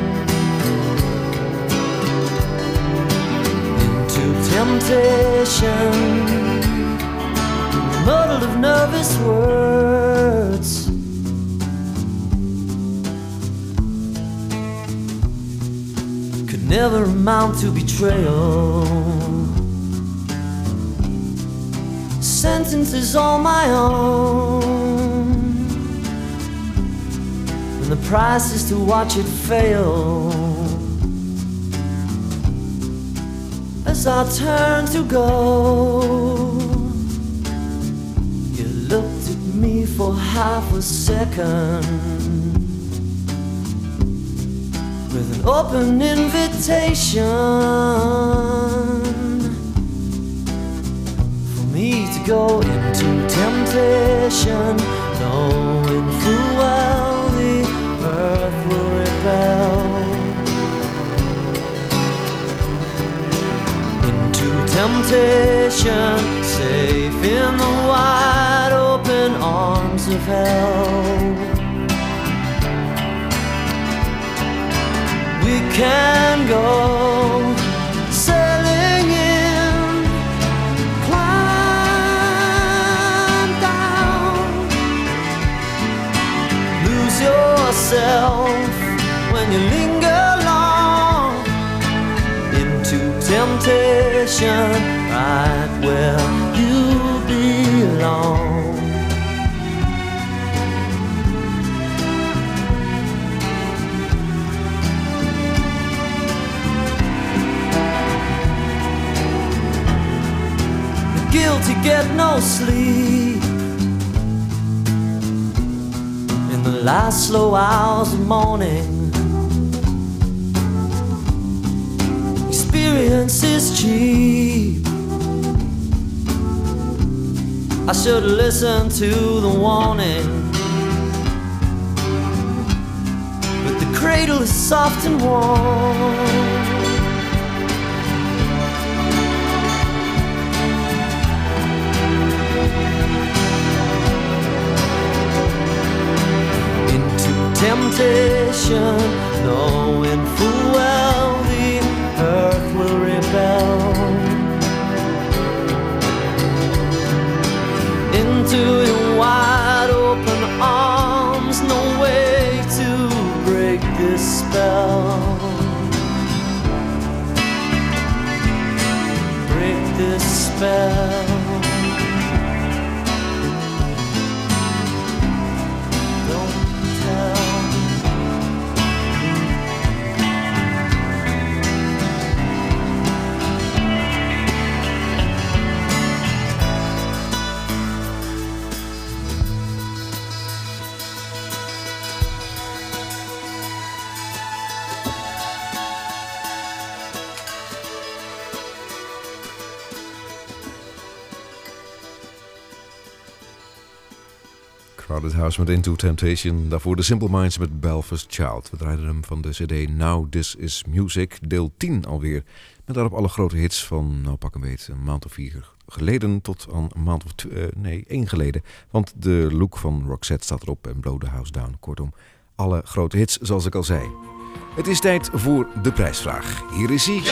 E: Into temptation, muddled of nervous words. Never amount to betrayal. Sentences all my own, and the price is to watch it fail. As I turn to go, you looked at me for half a second with an open invitation for me to go into temptation, knowing full well the earth will rebel. Into temptation, safe in the wide open arms of hell. We can go sailing in, climb down, lose yourself when you linger long into temptation, right where you belong. Guilty get no sleep in the last slow hours of morning. Experience is cheap. I should listen to the warning, but the cradle is soft and warm. Temptation, knowing full well the earth will rebel. Into your wide open arms, no way to break this spell. Break this spell.
C: Crowded House met Into Temptation. Daarvoor The Simple Minds met Belfast Child. We draaiden hem van de cd Now This Is Music, deel 10 alweer. Met daarop alle grote hits van, nou pak een beet, een maand of 4 geleden tot aan een maand of 1 geleden. Want de look van Roxette staat erop en Blow the House Down. Kortom, alle grote hits zoals ik al zei. Het is tijd voor de prijsvraag. Hier is hij.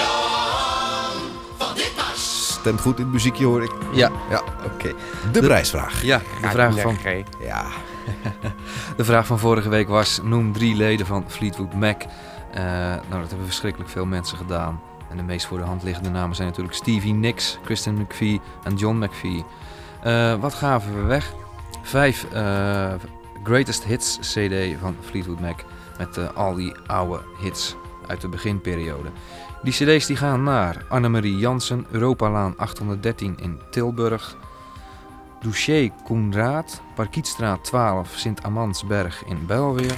P: Van Ditmars.
C: Stemt goed in het muziekje hoor ik.
S: Ja, oké.
C: De prijsvraag.
S: Ja, de vraag van...
C: Ja.
S: De vraag van vorige week was, noem 3 leden van Fleetwood Mac. Nou, dat hebben verschrikkelijk veel mensen gedaan. En de meest voor de hand liggende namen zijn natuurlijk Stevie Nicks, Kristen McVie en John McVie. Wat gaven we weg? 5 Greatest Hits CD van Fleetwood Mac. Met al die oude hits uit de beginperiode. Die cd's die gaan naar Annemarie Jansen, Europalaan 813 in Tilburg. Douché Koenraad, Parkietstraat 12, Sint-Amandsberg in Belweer.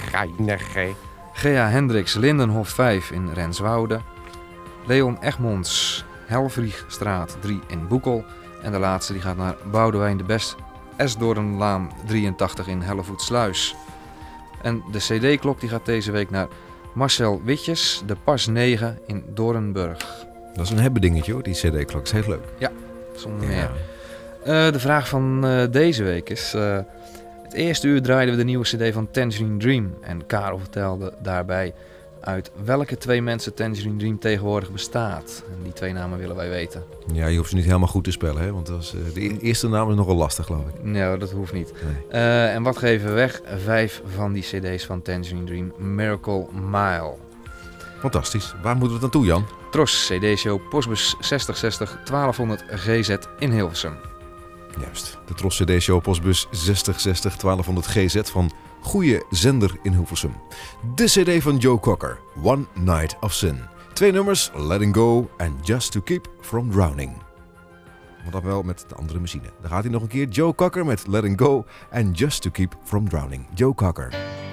S: Gea Hendricks, Lindenhof 5 in Renswoude. Leon Egmonds, Helvriegstraat 3 in Boekel. En de laatste die gaat naar Boudewijn de Best, Esdoornlaan 83 in Hellevoetsluis. En de cd-klok die gaat deze week naar Marcel Witjes, de Pas 9 in Doornburg.
C: Dat is een hebbedingetje hoor, die cd-klok. is heel leuk.
S: Ja, zonder meer. De vraag van deze week is... het eerste uur draaiden we de nieuwe cd van Tangerine Dream. En Karel vertelde daarbij uit welke 2 mensen Tangerine Dream tegenwoordig bestaat. En die 2 namen willen wij weten.
C: Ja, je hoeft ze niet helemaal goed te spellen, hè? Want dat is, de eerste naam is nogal lastig, geloof ik.
S: Nee, dat hoeft niet.
C: Nee.
S: En wat geven we weg? 5 van die cd's van Tangerine Dream. Miracle Mile.
C: Fantastisch. Waar moeten we het aan toe, Jan?
S: Tros CD-show Postbus 6060 1200 GZ in Hilversum.
C: Juist. De Tros CD-show Postbus 6060 1200 GZ van goede zender in Hilversum. De cd van Joe Cocker, One Night of Sin. 2 nummers, Letting Go en Just to Keep from Drowning. Maar dan wel met de andere machine. Dan gaat hij nog een keer. Joe Cocker met Letting Go en Just to Keep from Drowning. Joe Cocker.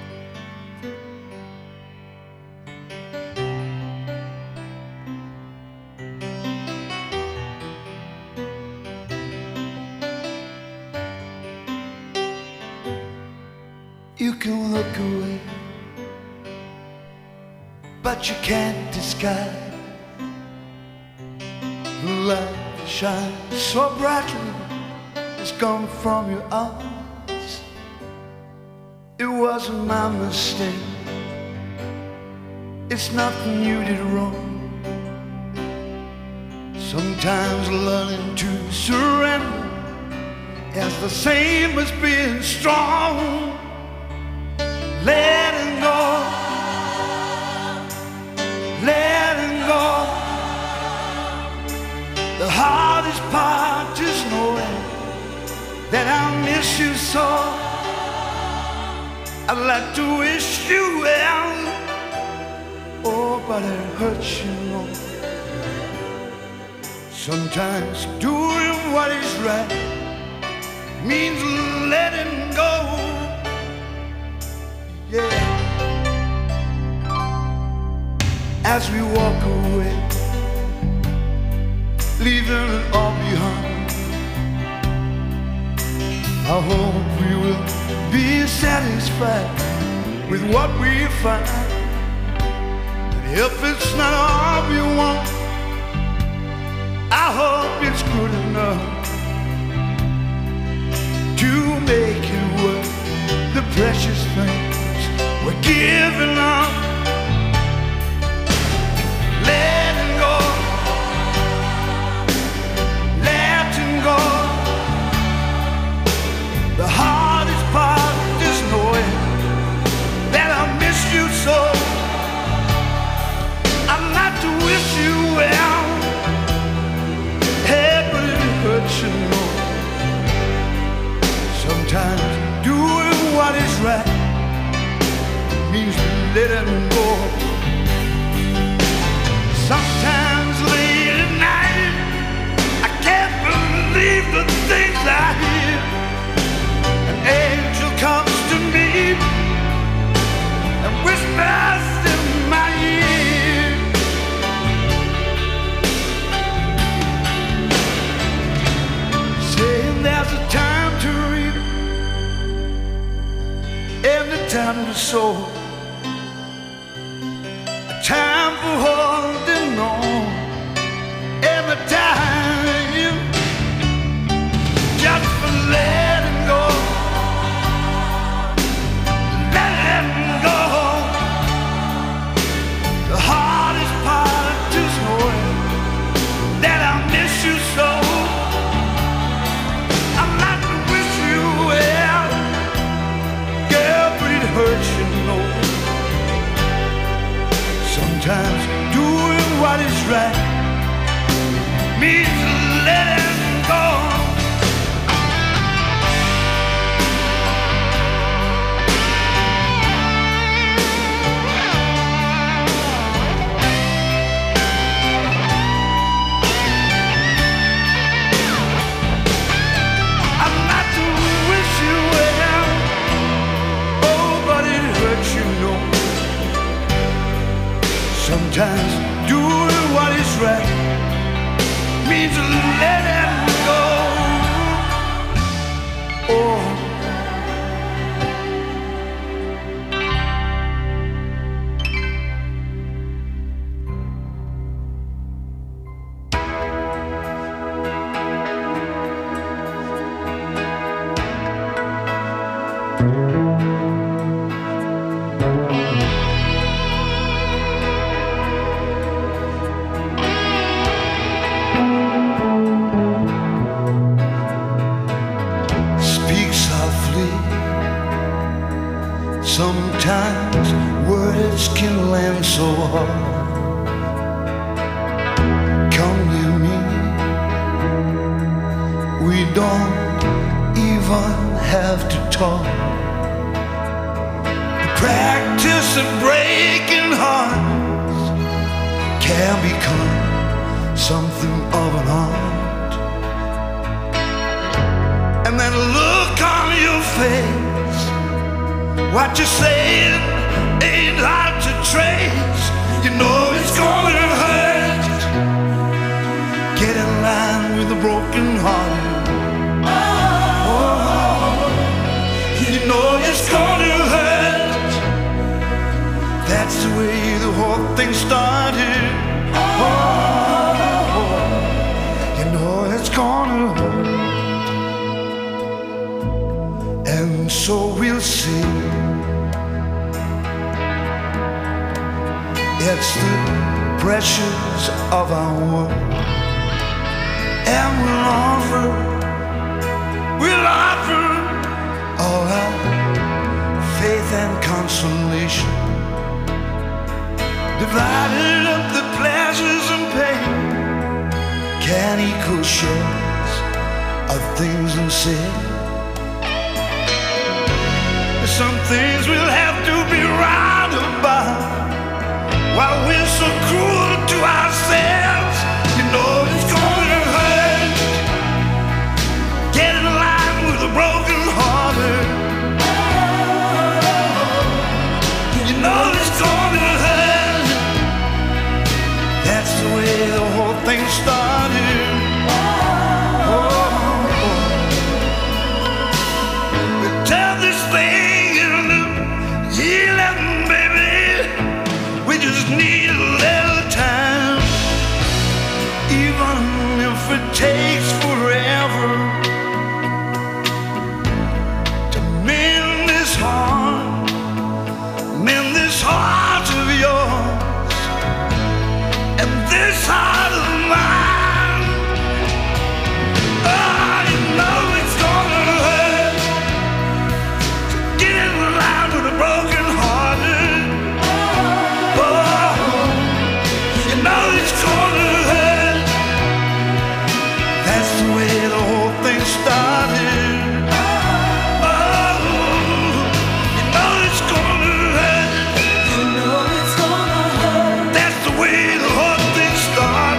G: You can look away, but you can't disguise the light that shines so brightly. It's come from your eyes. It wasn't my mistake. It's nothing you did wrong. Sometimes learning to surrender is the same as being strong. Letting go, letting go. The hardest part is knowing that I miss you so. I'd like to wish you well, oh, but it hurts you more. Sometimes doing what is right means letting go. Yeah. As we walk away, leaving it all behind, I hope we will be satisfied with what we find. And if it's not all we want, I hope it's good enough to make it worth the precious things we're giving up. Letting go, letting go. The hardest part is knowing that I miss you so. I'd like to wish you well, hey, but it hurts you more. Sometimes doing what is right means letting go. Sometimes late at night, I can't believe the things I hear. An angel comes to me and whispers in my ear. Saying there's a time to reap
F: soul. A time for holding on. Every time, just for letting go. Letting go. The hardest part is knowing that I miss you so. I'd like to wish you well, girl, but it hurts, you know. Sometimes doing what is right means letting go. Sometimes doing what is right means letting go. Oh. Sometimes words can land so hard. Come near me. We don't even have to talk. The practice of breaking hearts can become something of an art. And that look on your face, what you saying ain't hard to trace. You know it's gonna hurt. Get in line with a broken heart. Oh, you know it's gonna hurt. That's the way the whole thing started. Oh, you know it's gonna hurt. And so we'll see. It's the pressures of our world. And we'll offer all our faith and consolation. Divided up the pleasures and pain. Can equal shares of things unsaid. Some things we'll have to be right about. While we're so cruel to ourselves, you know it's gonna hurt. Get in line with a broken hearted. You know it's gonna hurt. That's the way the whole thing started. We turn this thing into healing, baby. We just need a little time, even if it takes forever to mend this heart of yours, and this heart of mine. Oh, you know it's gonna hurt to get in line with a broken hearted. Now it's gonna hurt. That's the way the whole thing started. Oh, you know it's gonna hurt. You know it's gonna hurt. That's the way the whole thing started.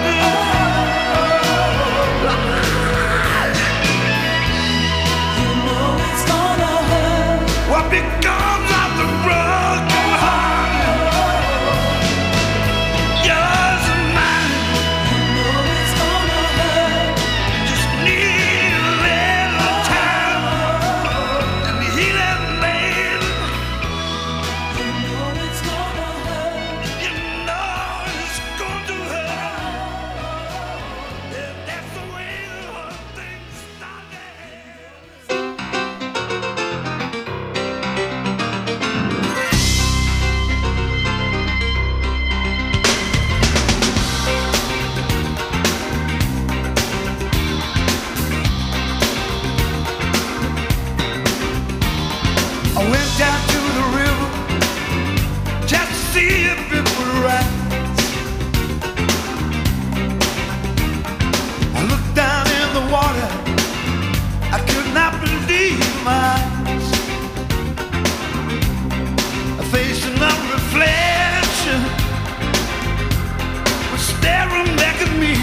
F: staring back at me.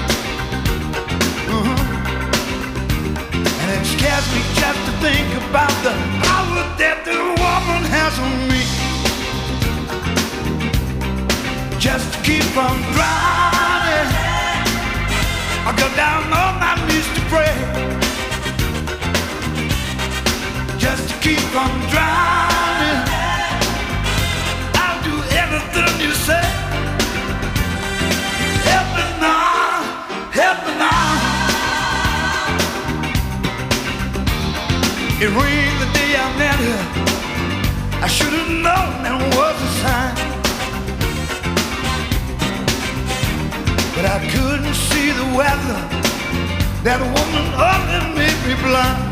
F: And it scares me just to think about the power that the woman has on me. Just to keep from drowning, I go down on my knees to pray. Just to keep from drowning, I'll do everything you say. Help me now, help me now. It rained the day I met her. I should have known there was a sign, but I couldn't see the weather. That woman only made me blind.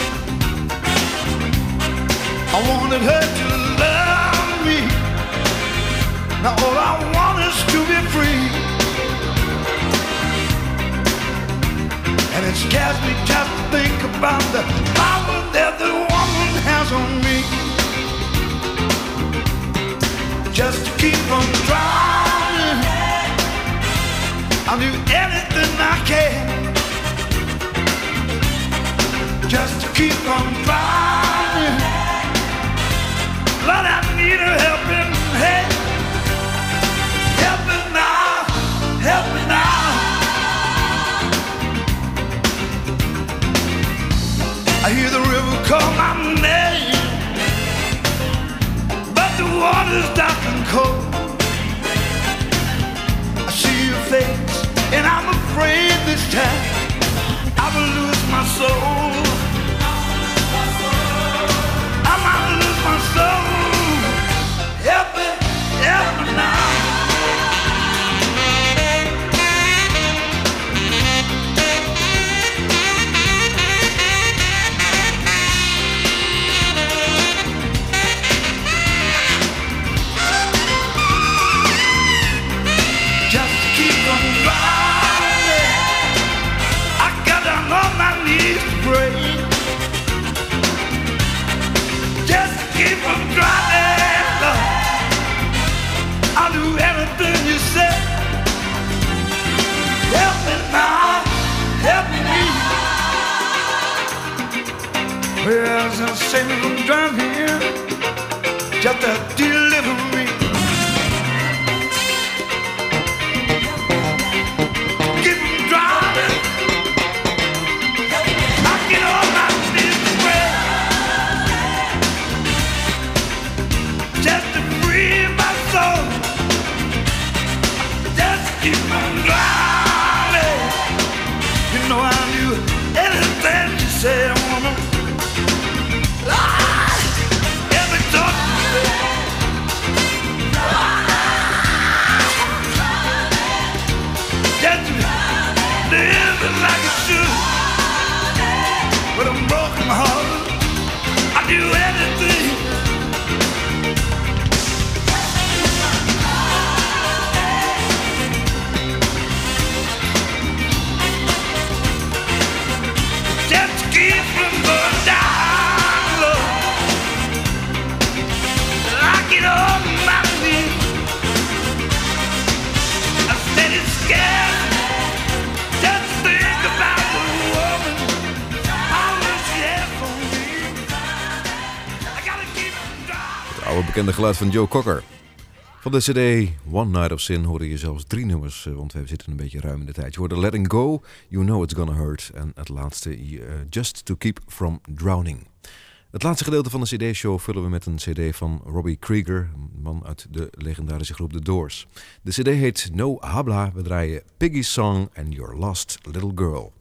F: I wanted her to love me. Now all I want is to be free. And it scares me just to think about the power that the woman has on me. Just to keep from drowning, I'll do anything I can. Just to keep from drowning, Lord, I need a helping hand. Help me now, help me now. I hear the river call my name, but the water's dark and cold. I see your face, and I'm afraid this time I will lose my soul. I might lose my soul. Help me now. Just to keep from drowning, I got down on my knees to pray. Just to keep from drowning, Lord, I'll do anything you say. Help me now, help me. Well, just save me from drowning here, just to deliver me. Keep from drowning, I get on my knees to pray. Just to free my soul. Just to keep from drowning. You know I'll do anything you say, woman. Every talk you say. Just to live it like it should. With a broken heart, I'll do anything. Just to keep from going down, Lord, I get on my knees. I said it's scared. Just think about the woman, how much she has for me. I gotta keep from drowning.
C: Het oude bekende geluid van Joe Cocker. Van de CD One Night of Sin hoorde je zelfs 3 nummers, want we zitten een beetje ruim in de tijd. Je hoorde Letting Go, You Know It's Gonna Hurt en het laatste Just To Keep From Drowning. Het laatste gedeelte van de CD-show vullen we met een CD van Robbie Krieger, een man uit de legendarische groep The Doors. De CD heet No Habla, we draaien Piggy's Song and Your Lost Little Girl.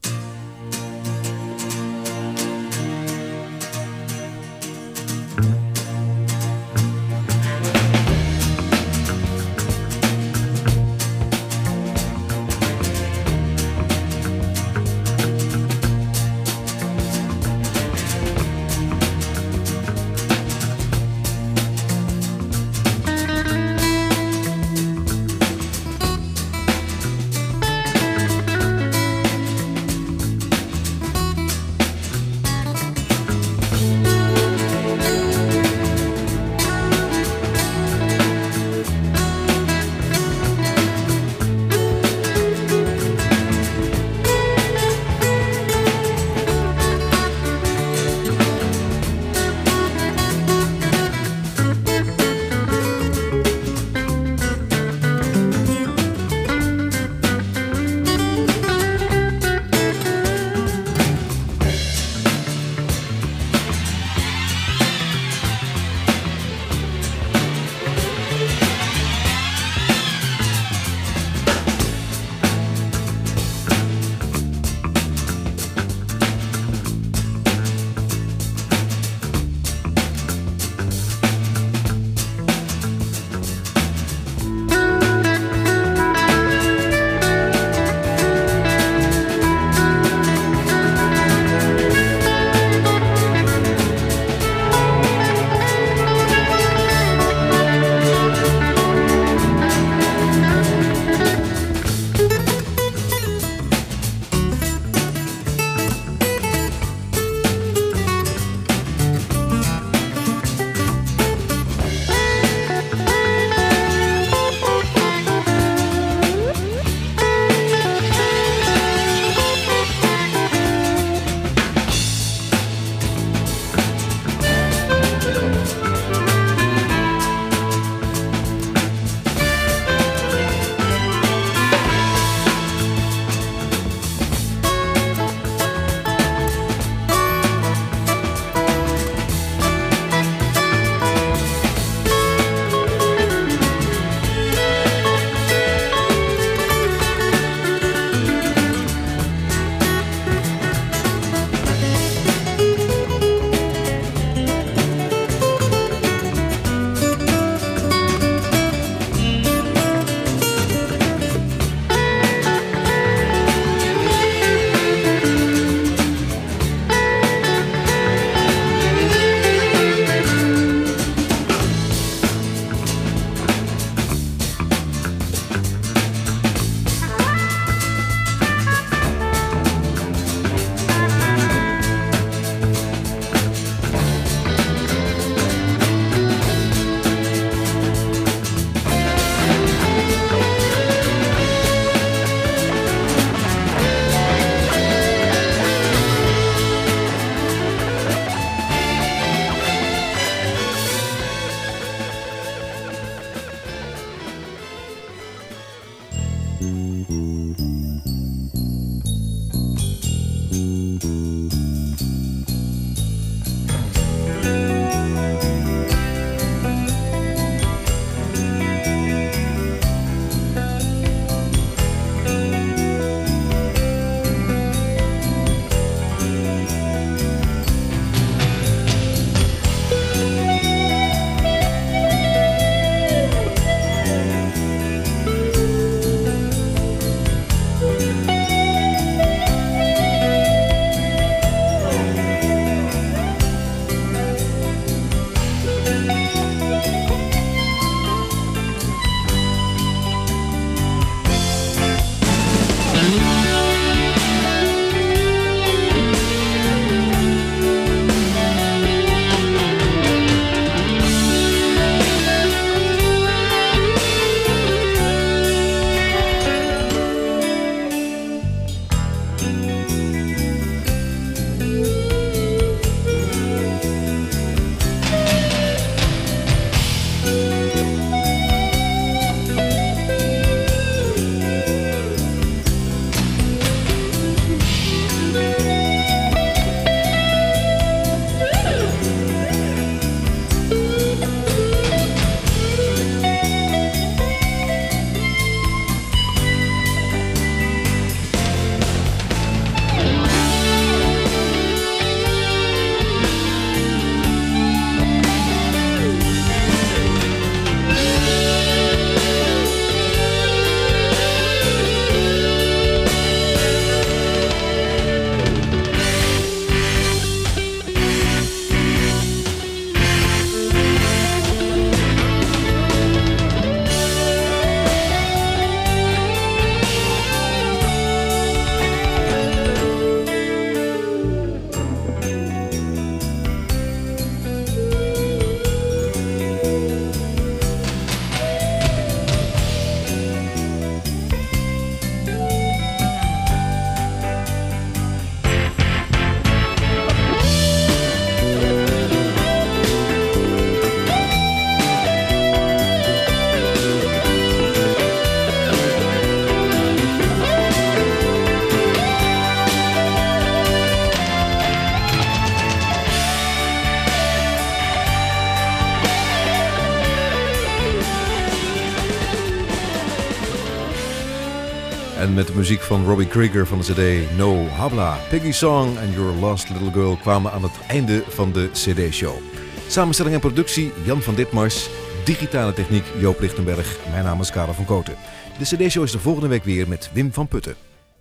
C: En met de muziek van Robbie Krieger van de cd No Habla, Piggy Song and Your Lost Little Girl kwamen aan het einde van de cd-show. Samenstelling en productie Jan van Ditmars, digitale techniek Joop Lichtenberg. Mijn naam is Karel van Kooten. De cd-show is de volgende week weer met Wim van Putten.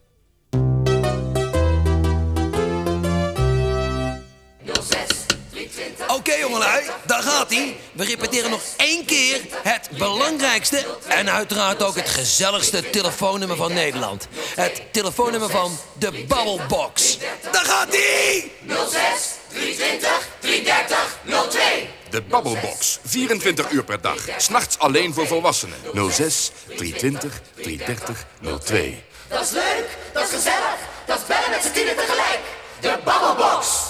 T: Oké jongelui, daar gaat hij. We repeteren nog 1 keer het belangrijkste en uiteraard ook het gezelligste telefoonnummer van Nederland. Het telefoonnummer van de Babbelbox. Daar gaat hij!
P: 06 320 330 02.
A: De Babbelbox, 24 uur per dag. 's Nachts alleen voor volwassenen. 06 320 330 02.
P: Dat is leuk, dat is gezellig, dat is bellen met z'n tienen tegelijk. De Babbelbox.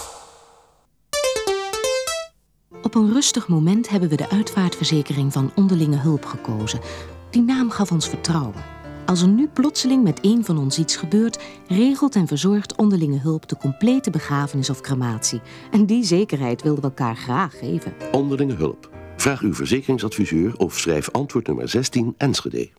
U: Op een rustig moment hebben we de uitvaartverzekering van Onderlinge Hulp gekozen. Die naam gaf ons vertrouwen. Als er nu plotseling met een van ons iets gebeurt, regelt en verzorgt Onderlinge Hulp de complete begrafenis of crematie. En die zekerheid wilden we elkaar graag geven.
V: Onderlinge Hulp. Vraag uw verzekeringsadviseur of schrijf antwoord nummer 16 Enschede.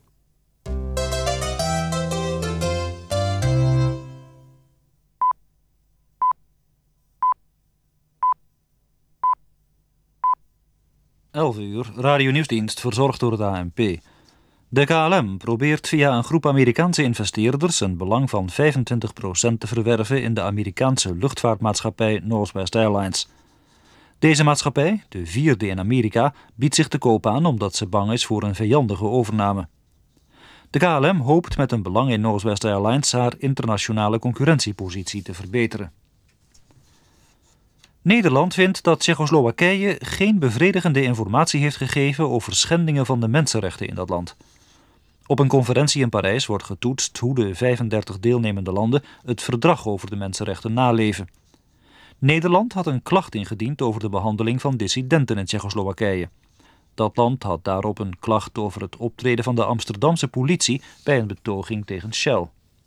W: uur, radionieuwsdienst verzorgd door het ANP. De KLM probeert via een groep Amerikaanse investeerders een belang van 25% te verwerven in de Amerikaanse luchtvaartmaatschappij Northwest Airlines. Deze maatschappij, de 4e in Amerika, biedt zich te koop aan omdat ze bang is voor een vijandige overname. De KLM hoopt met een belang in Northwest Airlines haar internationale concurrentiepositie te verbeteren. Nederland vindt dat Tsjechoslowakije geen bevredigende informatie heeft gegeven over schendingen van de mensenrechten in dat land. Op een conferentie in Parijs wordt getoetst hoe de 35 deelnemende landen het verdrag over de mensenrechten naleven. Nederland had een klacht ingediend over de behandeling van dissidenten in Tsjechoslowakije. Dat land had daarop een klacht over het optreden van de Amsterdamse politie bij een betoging tegen Shell.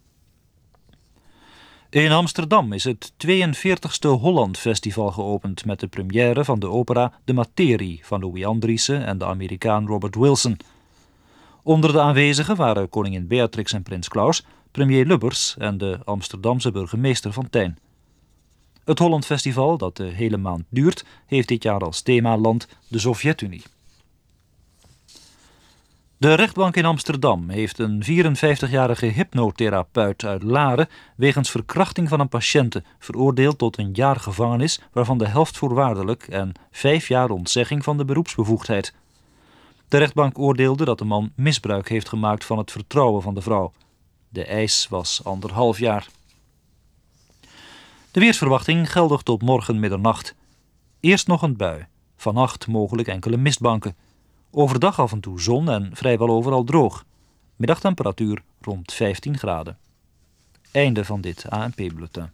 W: In Amsterdam is het 42e Holland Festival geopend met de première van de opera De Materie van Louis Andriessen en de Amerikaan Robert Wilson. Onder de aanwezigen waren koningin Beatrix en prins Claus, premier Lubbers en de Amsterdamse burgemeester Van Tijn. Het Holland Festival, dat de hele maand duurt, heeft dit jaar als themaland de Sovjet-Unie. De rechtbank in Amsterdam heeft een 54-jarige hypnotherapeut uit Laren wegens verkrachting van een patiënte veroordeeld tot 1 jaar gevangenis, waarvan de helft voorwaardelijk en 5 jaar ontzegging van de beroepsbevoegdheid. De rechtbank oordeelde dat de man misbruik heeft gemaakt van het vertrouwen van de vrouw. De eis was 1,5 jaar. De weersverwachting geldigt tot morgen middernacht. Eerst nog een bui, vannacht mogelijk enkele mistbanken. Overdag af en toe zon en vrijwel overal droog. Middagtemperatuur rond 15 graden. Einde van dit ANP-bulletin.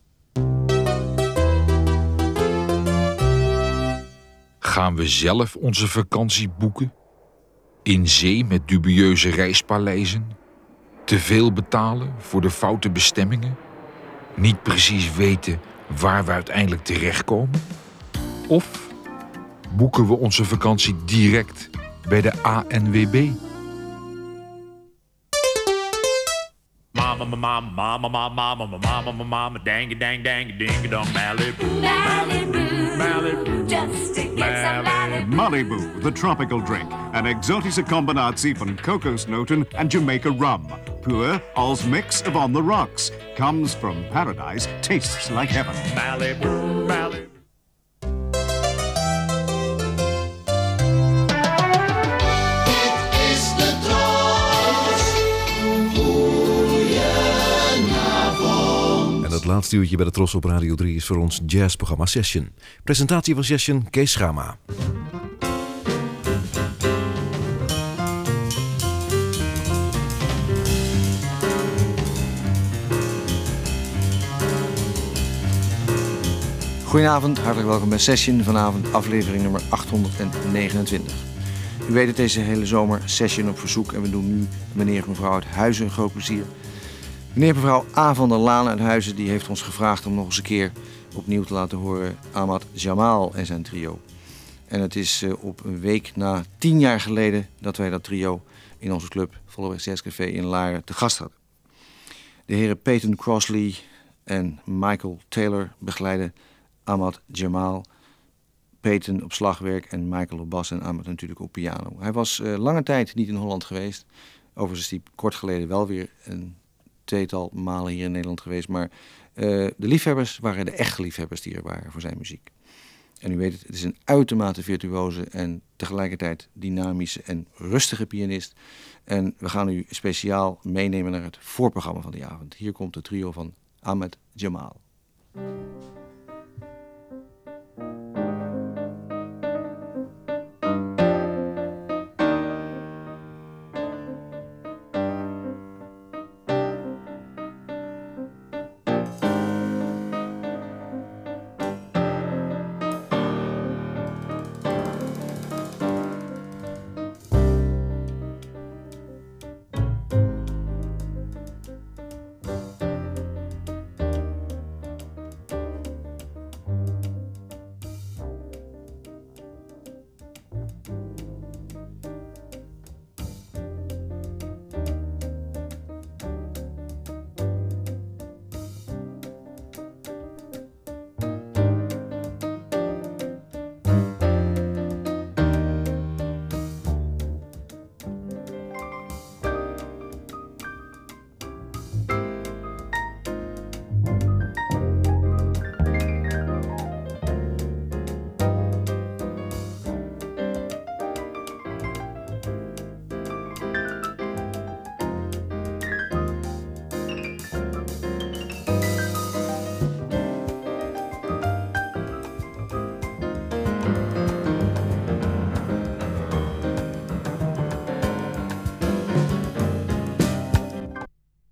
H: Gaan we zelf onze vakantie boeken? In zee met dubieuze reispaleizen? Te veel betalen voor de foute bestemmingen? Niet precies weten waar we uiteindelijk terechtkomen? Of boeken we onze vakantie direct bij de ANWB?
I: Mama, mama, mama, mama, mama, mama, mama, dang, dang, dang, ding, dong, Malibu, Malibu, Malibu, just to get some Malibu.
J: Malibu, the tropical drink. Een exotische combinatie van kokosnoten en Jamaica rum. Pure als mix of on the rocks. Comes from paradise, tastes like heaven.
I: Malibu, Malibu.
C: Het laatste uurtje bij de Tros op Radio 3 is voor ons jazzprogramma Session. Presentatie van Session, Kees Schama.
X: Goedenavond, hartelijk welkom bij Session. Vanavond aflevering nummer 829. U weet het, deze hele zomer Session op verzoek. En we doen nu meneer en mevrouw uit Huizen een groot plezier. Meneer en mevrouw A. van der Laan uit Huizen die heeft ons gevraagd om nog eens een keer opnieuw te laten horen Ahmad Jamal en zijn trio. En het is op een week na 10 jaar geleden dat wij dat trio in onze club Volleweg Jazz Café in Laren te gast hadden. De heren Peyton Crossley en Michael Taylor begeleiden Ahmad Jamal. Peyton op slagwerk en Michael op bas en Ahmad natuurlijk op piano. Hij was lange tijd niet in Holland geweest. Overigens is hij kort geleden wel weer een 2-tal malen hier in Nederland geweest. Maar de liefhebbers waren de echte liefhebbers die er waren voor zijn muziek. En u weet het, het is een uitermate virtuoze en tegelijkertijd dynamische en rustige pianist. En we gaan u speciaal meenemen naar het voorprogramma van die avond. Hier komt het trio van Ahmad Jamal.